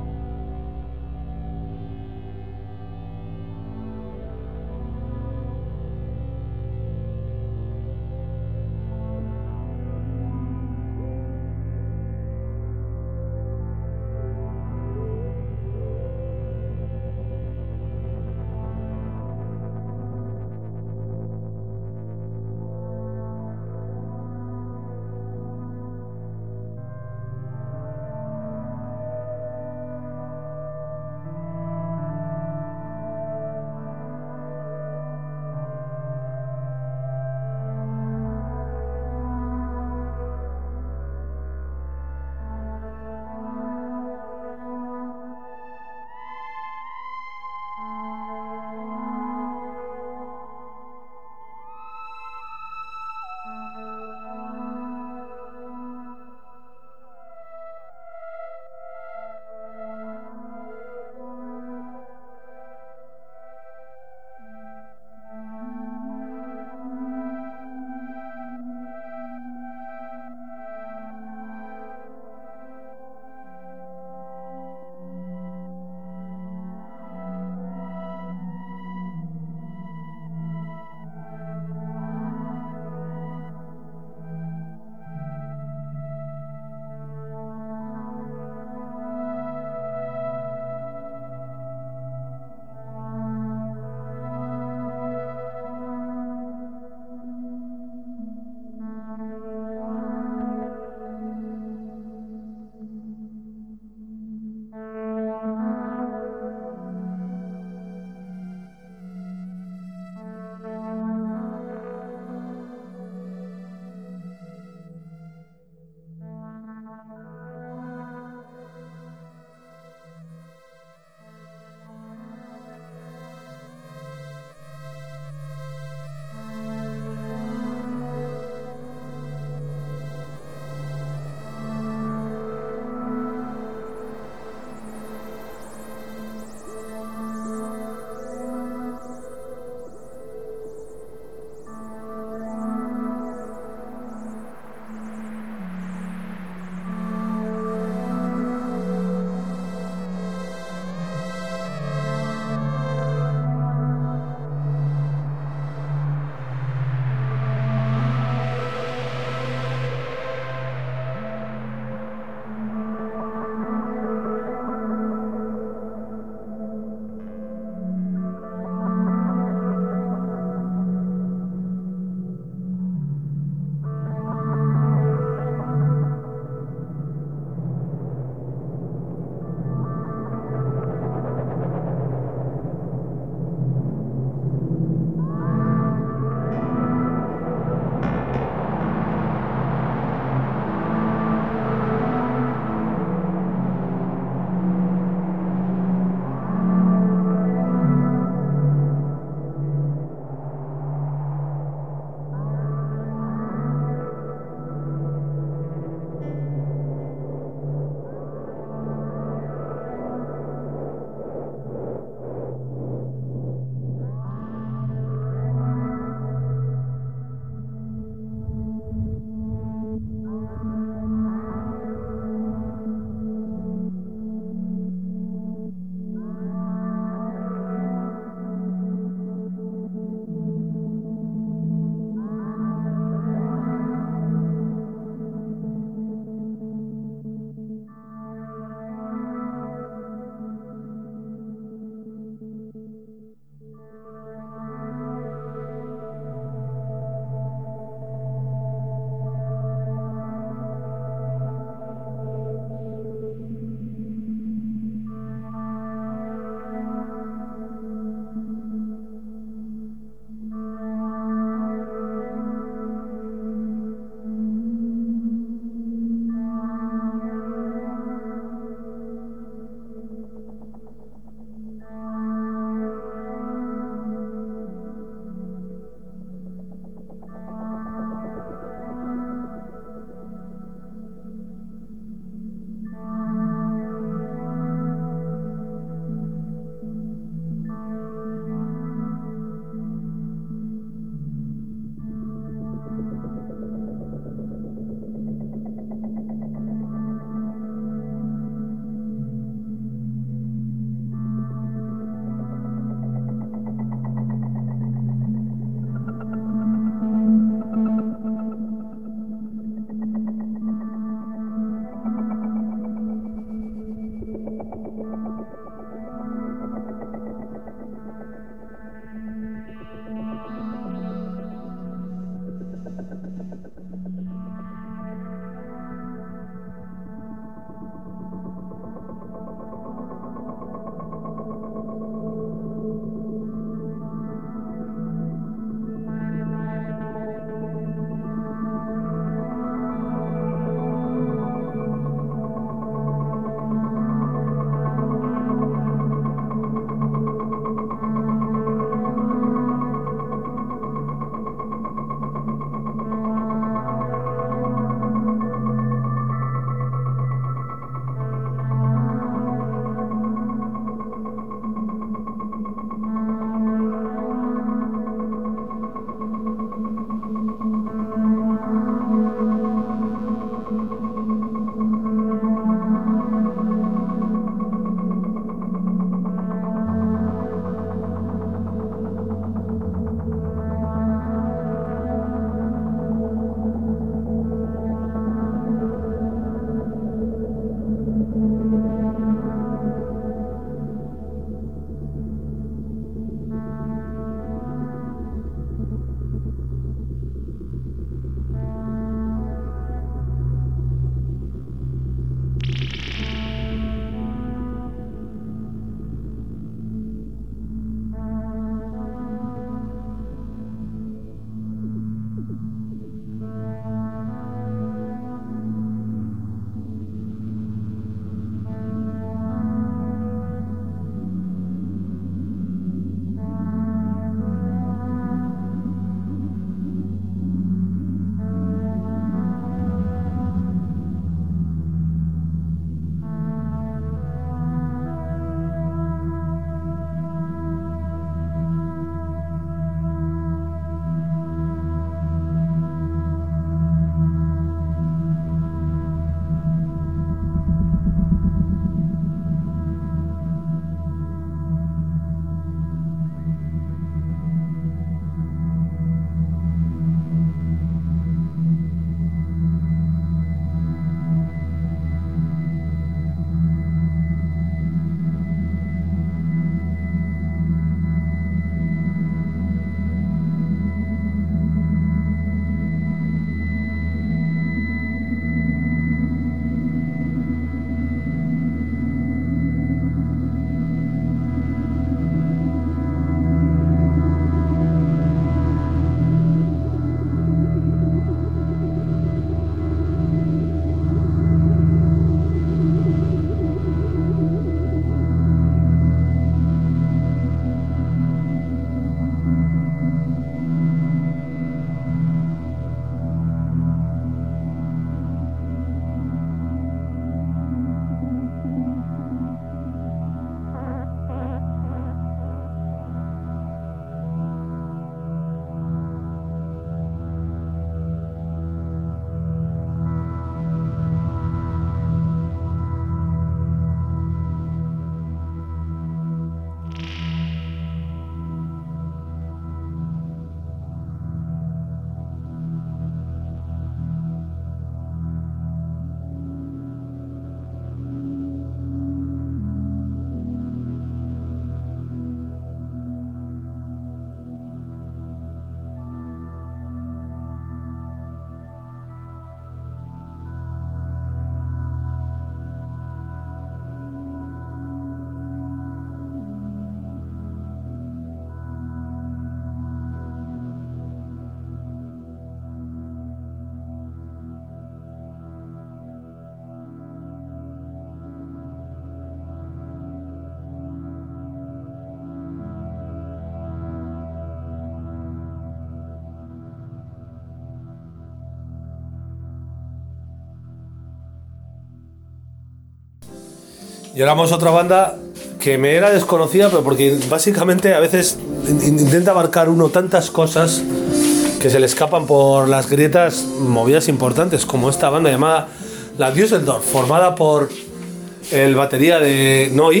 [SPEAKER 1] Y ahora vamos a otra banda que me era desconocida, pero porque básicamente a veces in- intenta abarcar uno tantas cosas que se le escapan por las grietas, movidas importantes, como esta banda llamada La Düsseldorf, formada por el batería de Neu,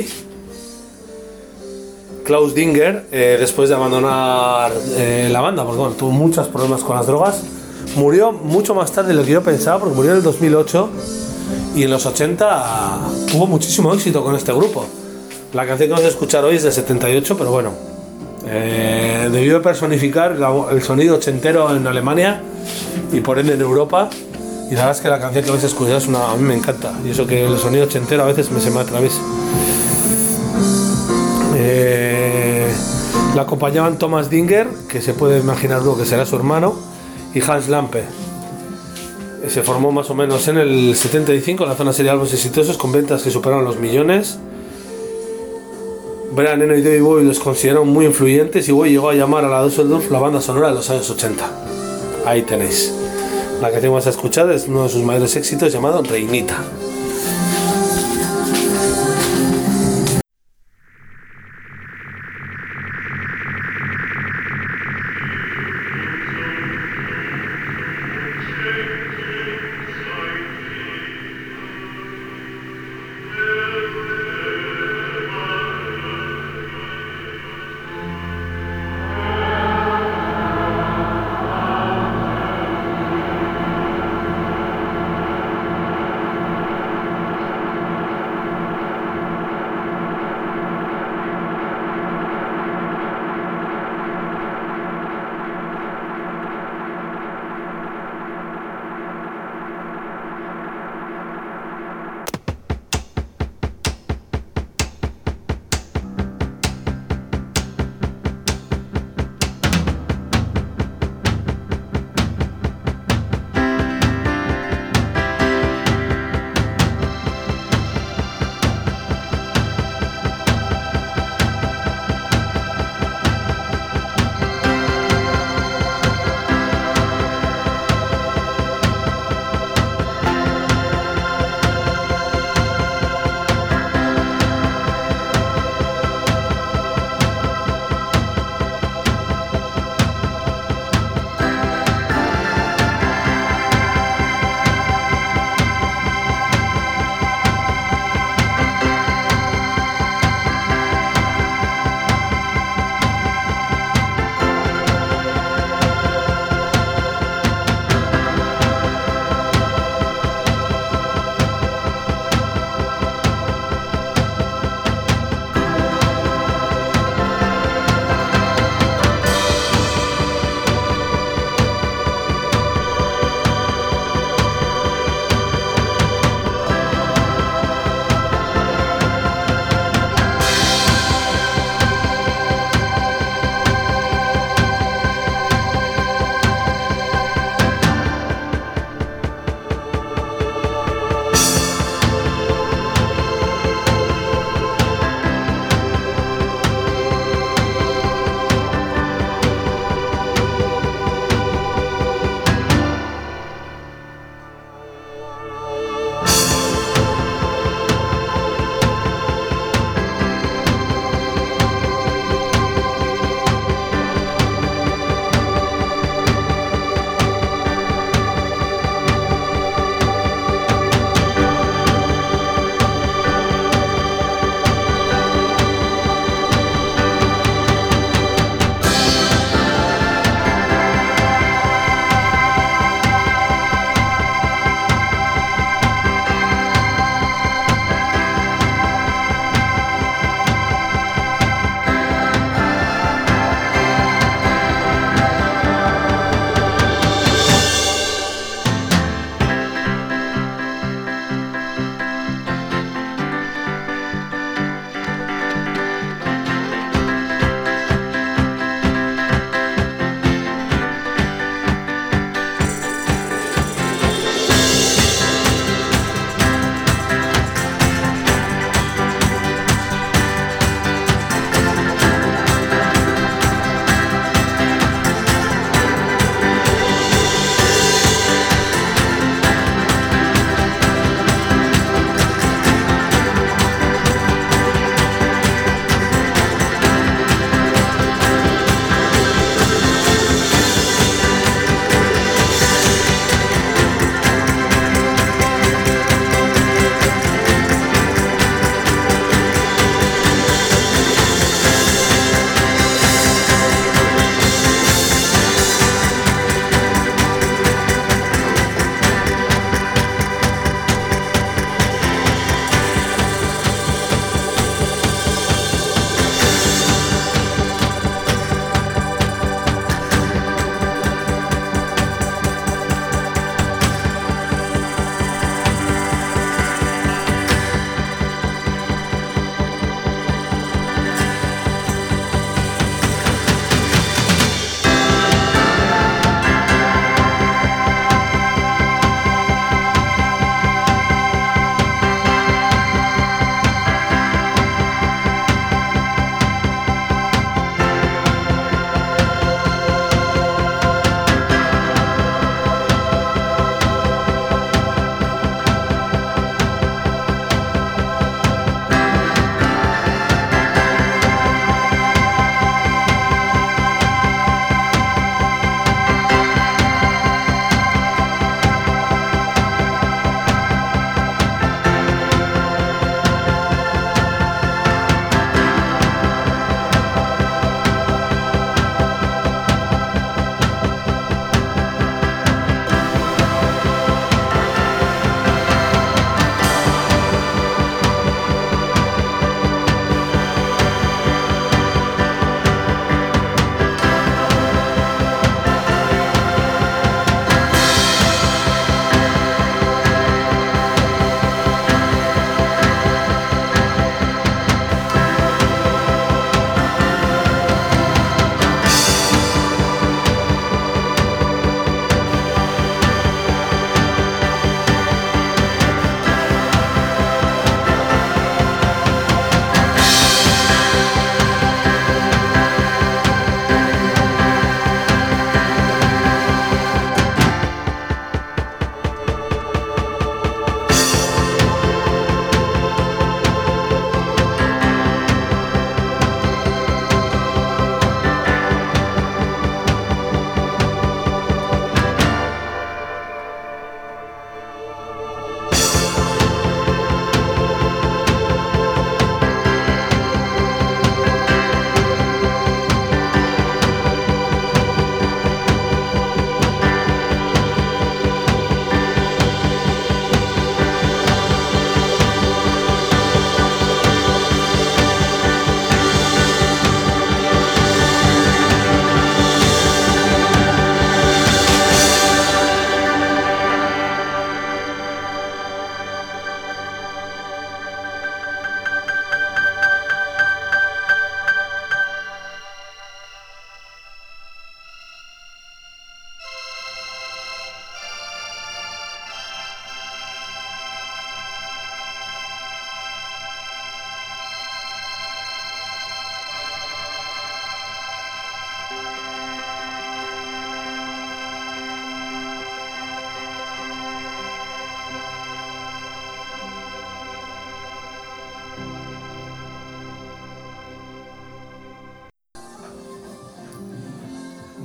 [SPEAKER 1] Klaus Dinger, eh, después de abandonar eh, la banda, porque bueno, tuvo muchos problemas con las drogas. Murió mucho más tarde de lo que yo pensaba, porque murió en el dos mil ocho y en los ochenta tuvo muchísimo éxito con este grupo. La canción que vamos a escuchar hoy es de setenta y ocho, pero bueno, eh, debió de personificar la, el sonido ochentero en Alemania y por ende en Europa. Y la verdad es que la canción que vais a escuchar es una, a mí me encanta, y eso que el sonido ochentero a veces me se me atraviesa. Eh, la acompañaban Thomas Dinger, que se puede imaginar luego que será su hermano, y Hans Lampe. Eh, se formó más o menos en el setenta y cinco, la zona sería álbumes exitosos con ventas que superaron los millones. Brian Eno y David Bowie los consideraron muy influyentes y Bowie llegó a llamar a la Düsseldorf la banda sonora de los años ochenta. Ahí tenéis. La canción que vas a escuchar es uno de sus mayores éxitos, llamado Reinita.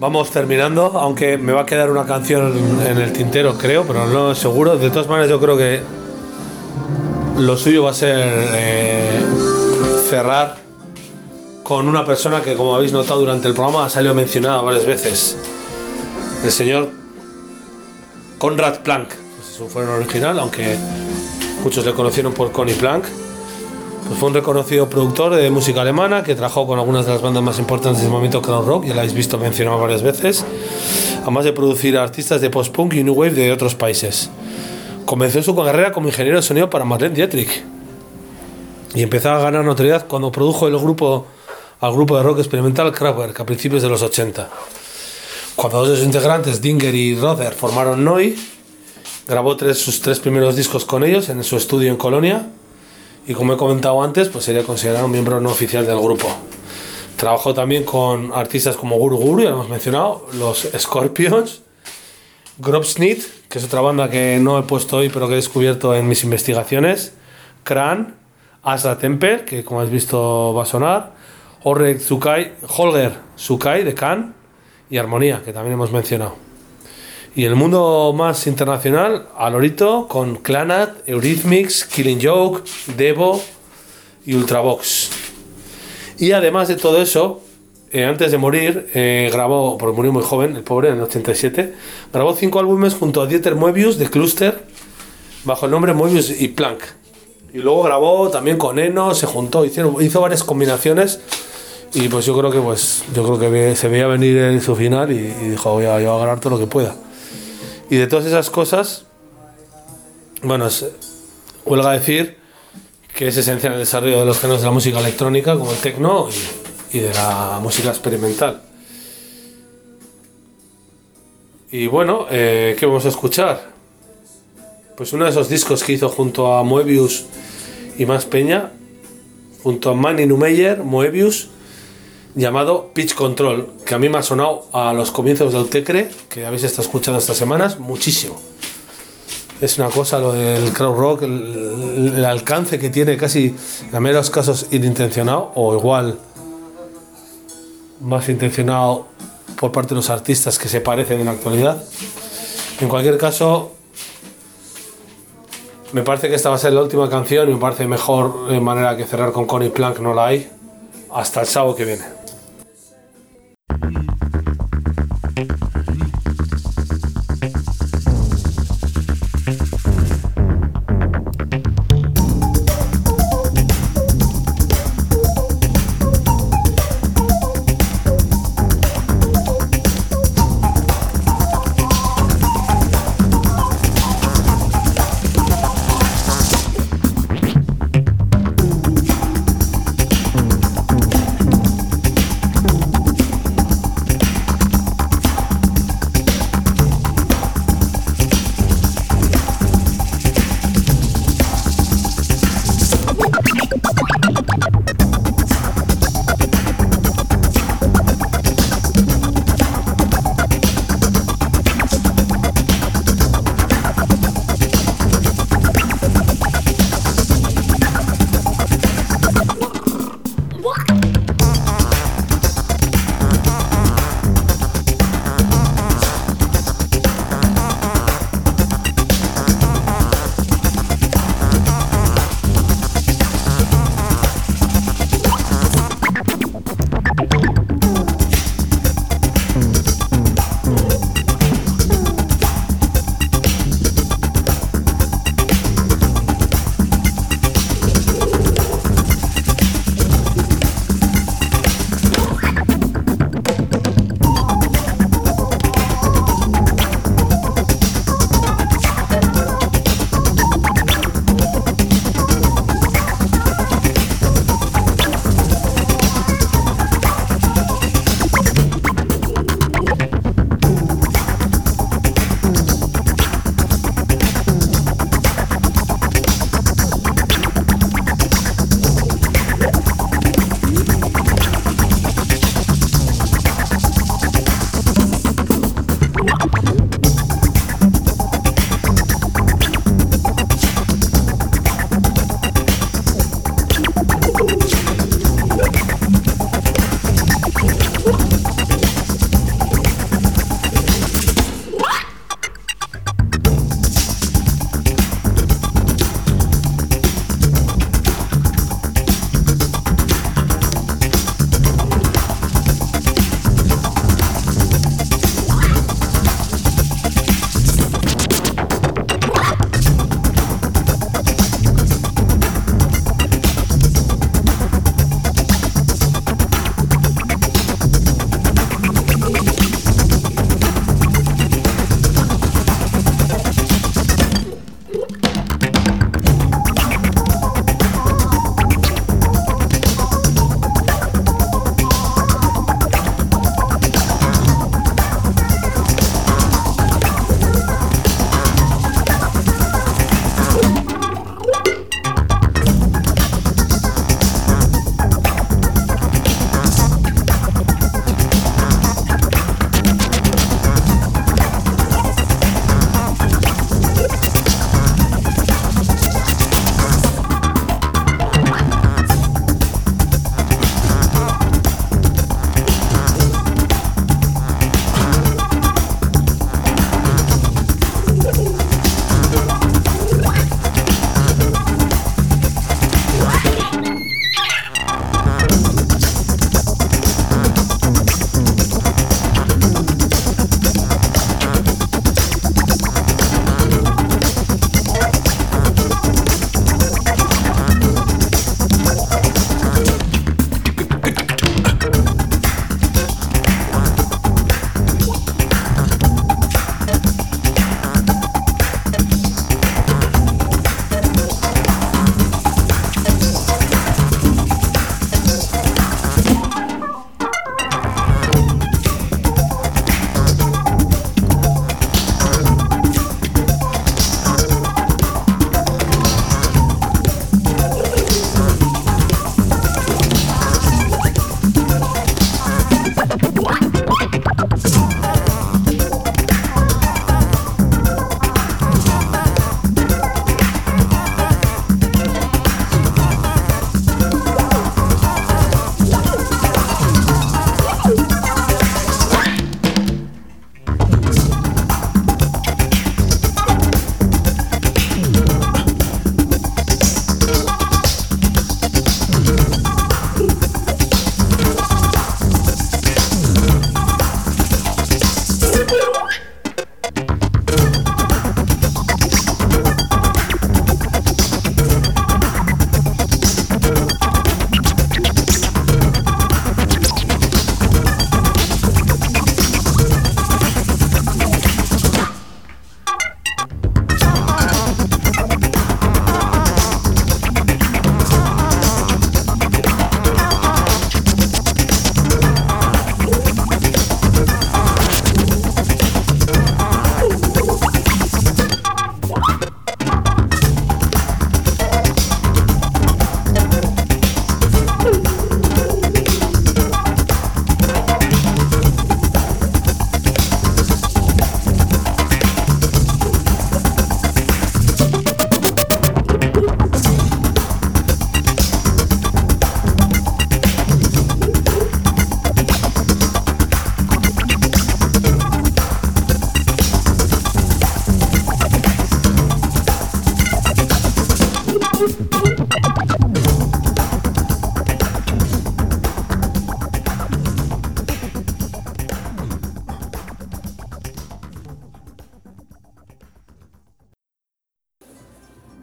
[SPEAKER 1] vamos terminando, aunque me va a quedar una canción en el tintero, creo, pero no seguro. De todas maneras, yo creo que lo suyo va a ser eh, cerrar con una persona que, como habéis notado durante el programa, ha salido mencionada varias veces. El señor Conrad Planck. Pues es un fuero original, aunque muchos le conocieron por Conny Planck. Pues fue un reconocido productor de música alemana que trabajó con algunas de las bandas más importantes del movimiento krautrock, ya la habéis visto mencionado varias veces, además de producir a artistas de post-punk y new wave de otros países. Comenzó su carrera como ingeniero de sonido para Marlene Dietrich y empezó a ganar notoriedad cuando produjo el grupo, al grupo de rock experimental Kraftwerk a principios de los ochenta. Cuando dos de sus integrantes, Dinger y Rother, formaron Neu!, grabó tres, sus tres primeros discos con ellos en su estudio en Colonia. Y como he comentado antes, pues sería considerado un miembro no oficial del grupo. Trabajó también con artistas como Guru Guru, ya lo hemos mencionado, los Scorpions, Grobsnit, que es otra banda que no he puesto hoy pero que he descubierto en mis investigaciones, Kran, Asra Temper, que como habéis visto va a sonar, Holger Sukai, Holger Sukai de Can y Armonía, que también hemos mencionado. Y el mundo más internacional, a Lorito, con Clanat, Eurythmics, Killing Joke, Devo y Ultravox. Y además de todo eso, eh, antes de morir, eh, grabó, porque murió muy joven, el pobre, en el ochenta y siete, grabó cinco álbumes junto a Dieter Moebius de Cluster, bajo el nombre Moebius y Planck. Y luego grabó también con Eno, se juntó, hicieron, hizo varias combinaciones. Y pues yo creo que pues yo creo que se veía venir en su final y, y dijo, voy a, yo voy a ganar todo lo que pueda. Y de todas esas cosas, bueno, es, huelga decir que es esencial el desarrollo de los géneros de la música electrónica, como el techno y, y de la música experimental. Y bueno, eh, ¿qué vamos a escuchar? Pues uno de esos discos que hizo junto a Moebius y Max Peña, junto a Mani Neumeyer, Moebius, llamado Pitch Control, que a mí me ha sonado a los comienzos de Autechre, que habéis estado escuchando estas semanas, muchísimo. Es una cosa lo del krautrock, el, el alcance que tiene, casi en la mayoría de los casos inintencionado, o igual más intencionado por parte de los artistas que se parecen en la actualidad. En cualquier caso, me parece que esta va a ser la última canción y me parece mejor de manera que cerrar con Conny Planck no la hay. Hasta el sábado que viene.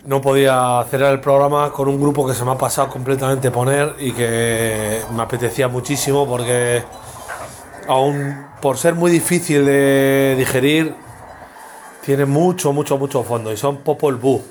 [SPEAKER 1] no podía cerrar el programa con un grupo que se me ha pasado completamente poner y que me apetecía muchísimo porque aún por ser muy difícil de digerir tiene mucho, mucho, mucho fondo y son Popol Vuh.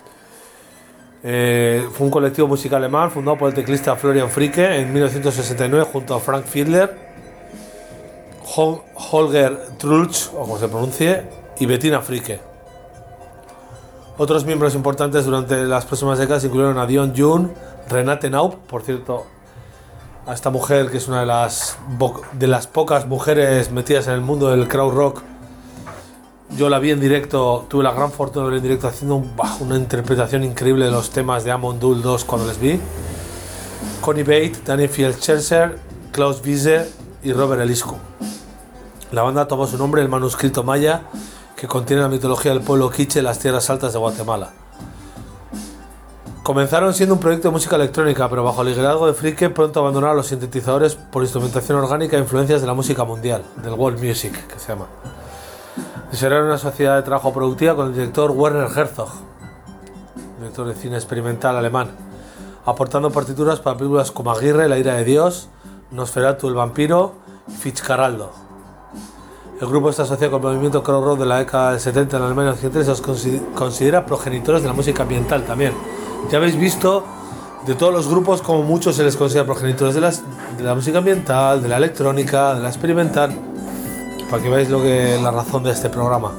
[SPEAKER 1] Eh, fue un colectivo musical alemán fundado por el teclista Florian Fricke en mil novecientos sesenta y nueve junto a Frank Fiedler, Hol- Holger Trulch, o como se pronuncie, y Bettina Fricke. Otros miembros importantes durante las próximas décadas incluyeron a Dion Jun, Renate Naup, por cierto, a esta mujer que es una de las, de las pocas mujeres metidas en el mundo del crowd rock. Yo la vi en directo, tuve la gran fortuna de ver en directo haciendo un, una interpretación increíble de los temas de Amon Düül dos cuando les vi. Connie Bate, Daniel Fieldscherzer, Klaus Wiese y Robert Eliscu. La banda tomó su nombre del manuscrito maya que contiene la mitología del pueblo quiche en las tierras altas de Guatemala. Comenzaron siendo un proyecto de música electrónica, pero bajo el liderazgo de Fricke pronto abandonaron los sintetizadores por instrumentación orgánica e influencias de la música mundial, del world music, que se llama. Diseñaron una sociedad de trabajo productiva con el director Werner Herzog, director de cine experimental alemán, aportando partituras para películas como Aguirre, La ira de Dios, Nosferatu el vampiro y Fitzcarraldo. El grupo está asociado con el movimiento crowd rock de la década del setenta en Alemania Occidental y se los considera progenitores de la música ambiental también. Ya habéis visto de todos los grupos como muchos se les considera progenitores de, las, de la música ambiental, de la electrónica, de la experimental, para que veáis lo que la razón de este programa.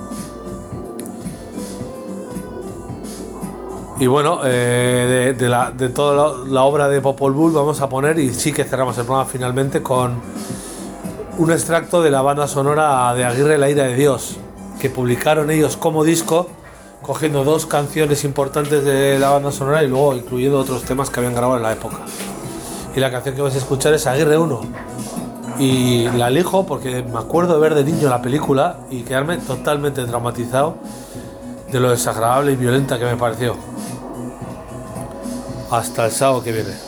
[SPEAKER 1] Y bueno, eh, de, de, la, de toda la, la obra de Popol Vuh vamos a poner, y sí que cerramos el programa finalmente con un extracto de la banda sonora de Aguirre, La ira de Dios, que publicaron ellos como disco, cogiendo dos canciones importantes de la banda sonora y luego incluyendo otros temas que habían grabado en la época. Y la canción que vais a escuchar es Aguirre uno. Y la elijo porque me acuerdo de ver de niño la película y quedarme totalmente traumatizado de lo desagradable y violenta que me pareció. Hasta el sábado que viene.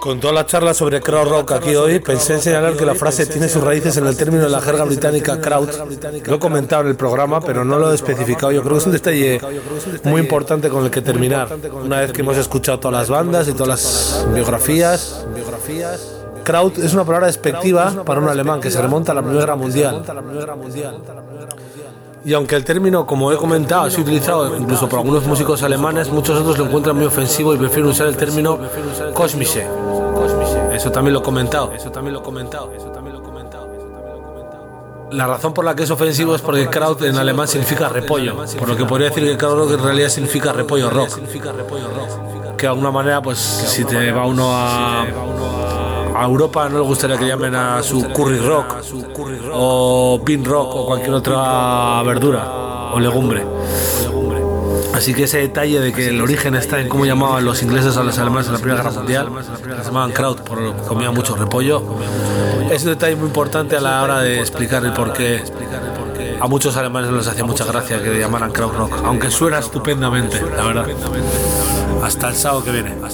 [SPEAKER 1] Con toda la charla sobre krautrock aquí hoy, pensé en señalar que la frase tiene sus raíces en el término de la jerga británica kraut. Lo he comentado en el programa, pero no lo he especificado. Yo creo que es un detalle muy importante con el que terminar. Una vez que hemos escuchado todas las bandas y todas las biografías, kraut es una palabra despectiva para un alemán que se remonta a la Primera Guerra Mundial. Y aunque el término, como he comentado, ha sido utilizado incluso por algunos músicos alemanes, muchos otros lo encuentran muy ofensivo y prefieren usar el término Kosmische. Eso también lo he comentado. Eso también lo he comentado. La razón por la que es ofensivo es porque kraut en alemán significa repollo, por lo que podría decir que krautrock en realidad significa repollo rock. Que de alguna manera, pues si te va uno a, a Europa, no le gustaría que llamen a su curry rock o bean rock o cualquier otra verdura o legumbre. Así que ese detalle de que el origen está en cómo llamaban los ingleses a los alemanes en la Primera Guerra Mundial, que se llamaban kraut porque comían mucho repollo, es un detalle muy importante a la hora de explicar el por qué a muchos alemanes no les hacía mucha gracia que le llamaran krautrock, aunque suena estupendamente, la verdad. Hasta el sábado que viene.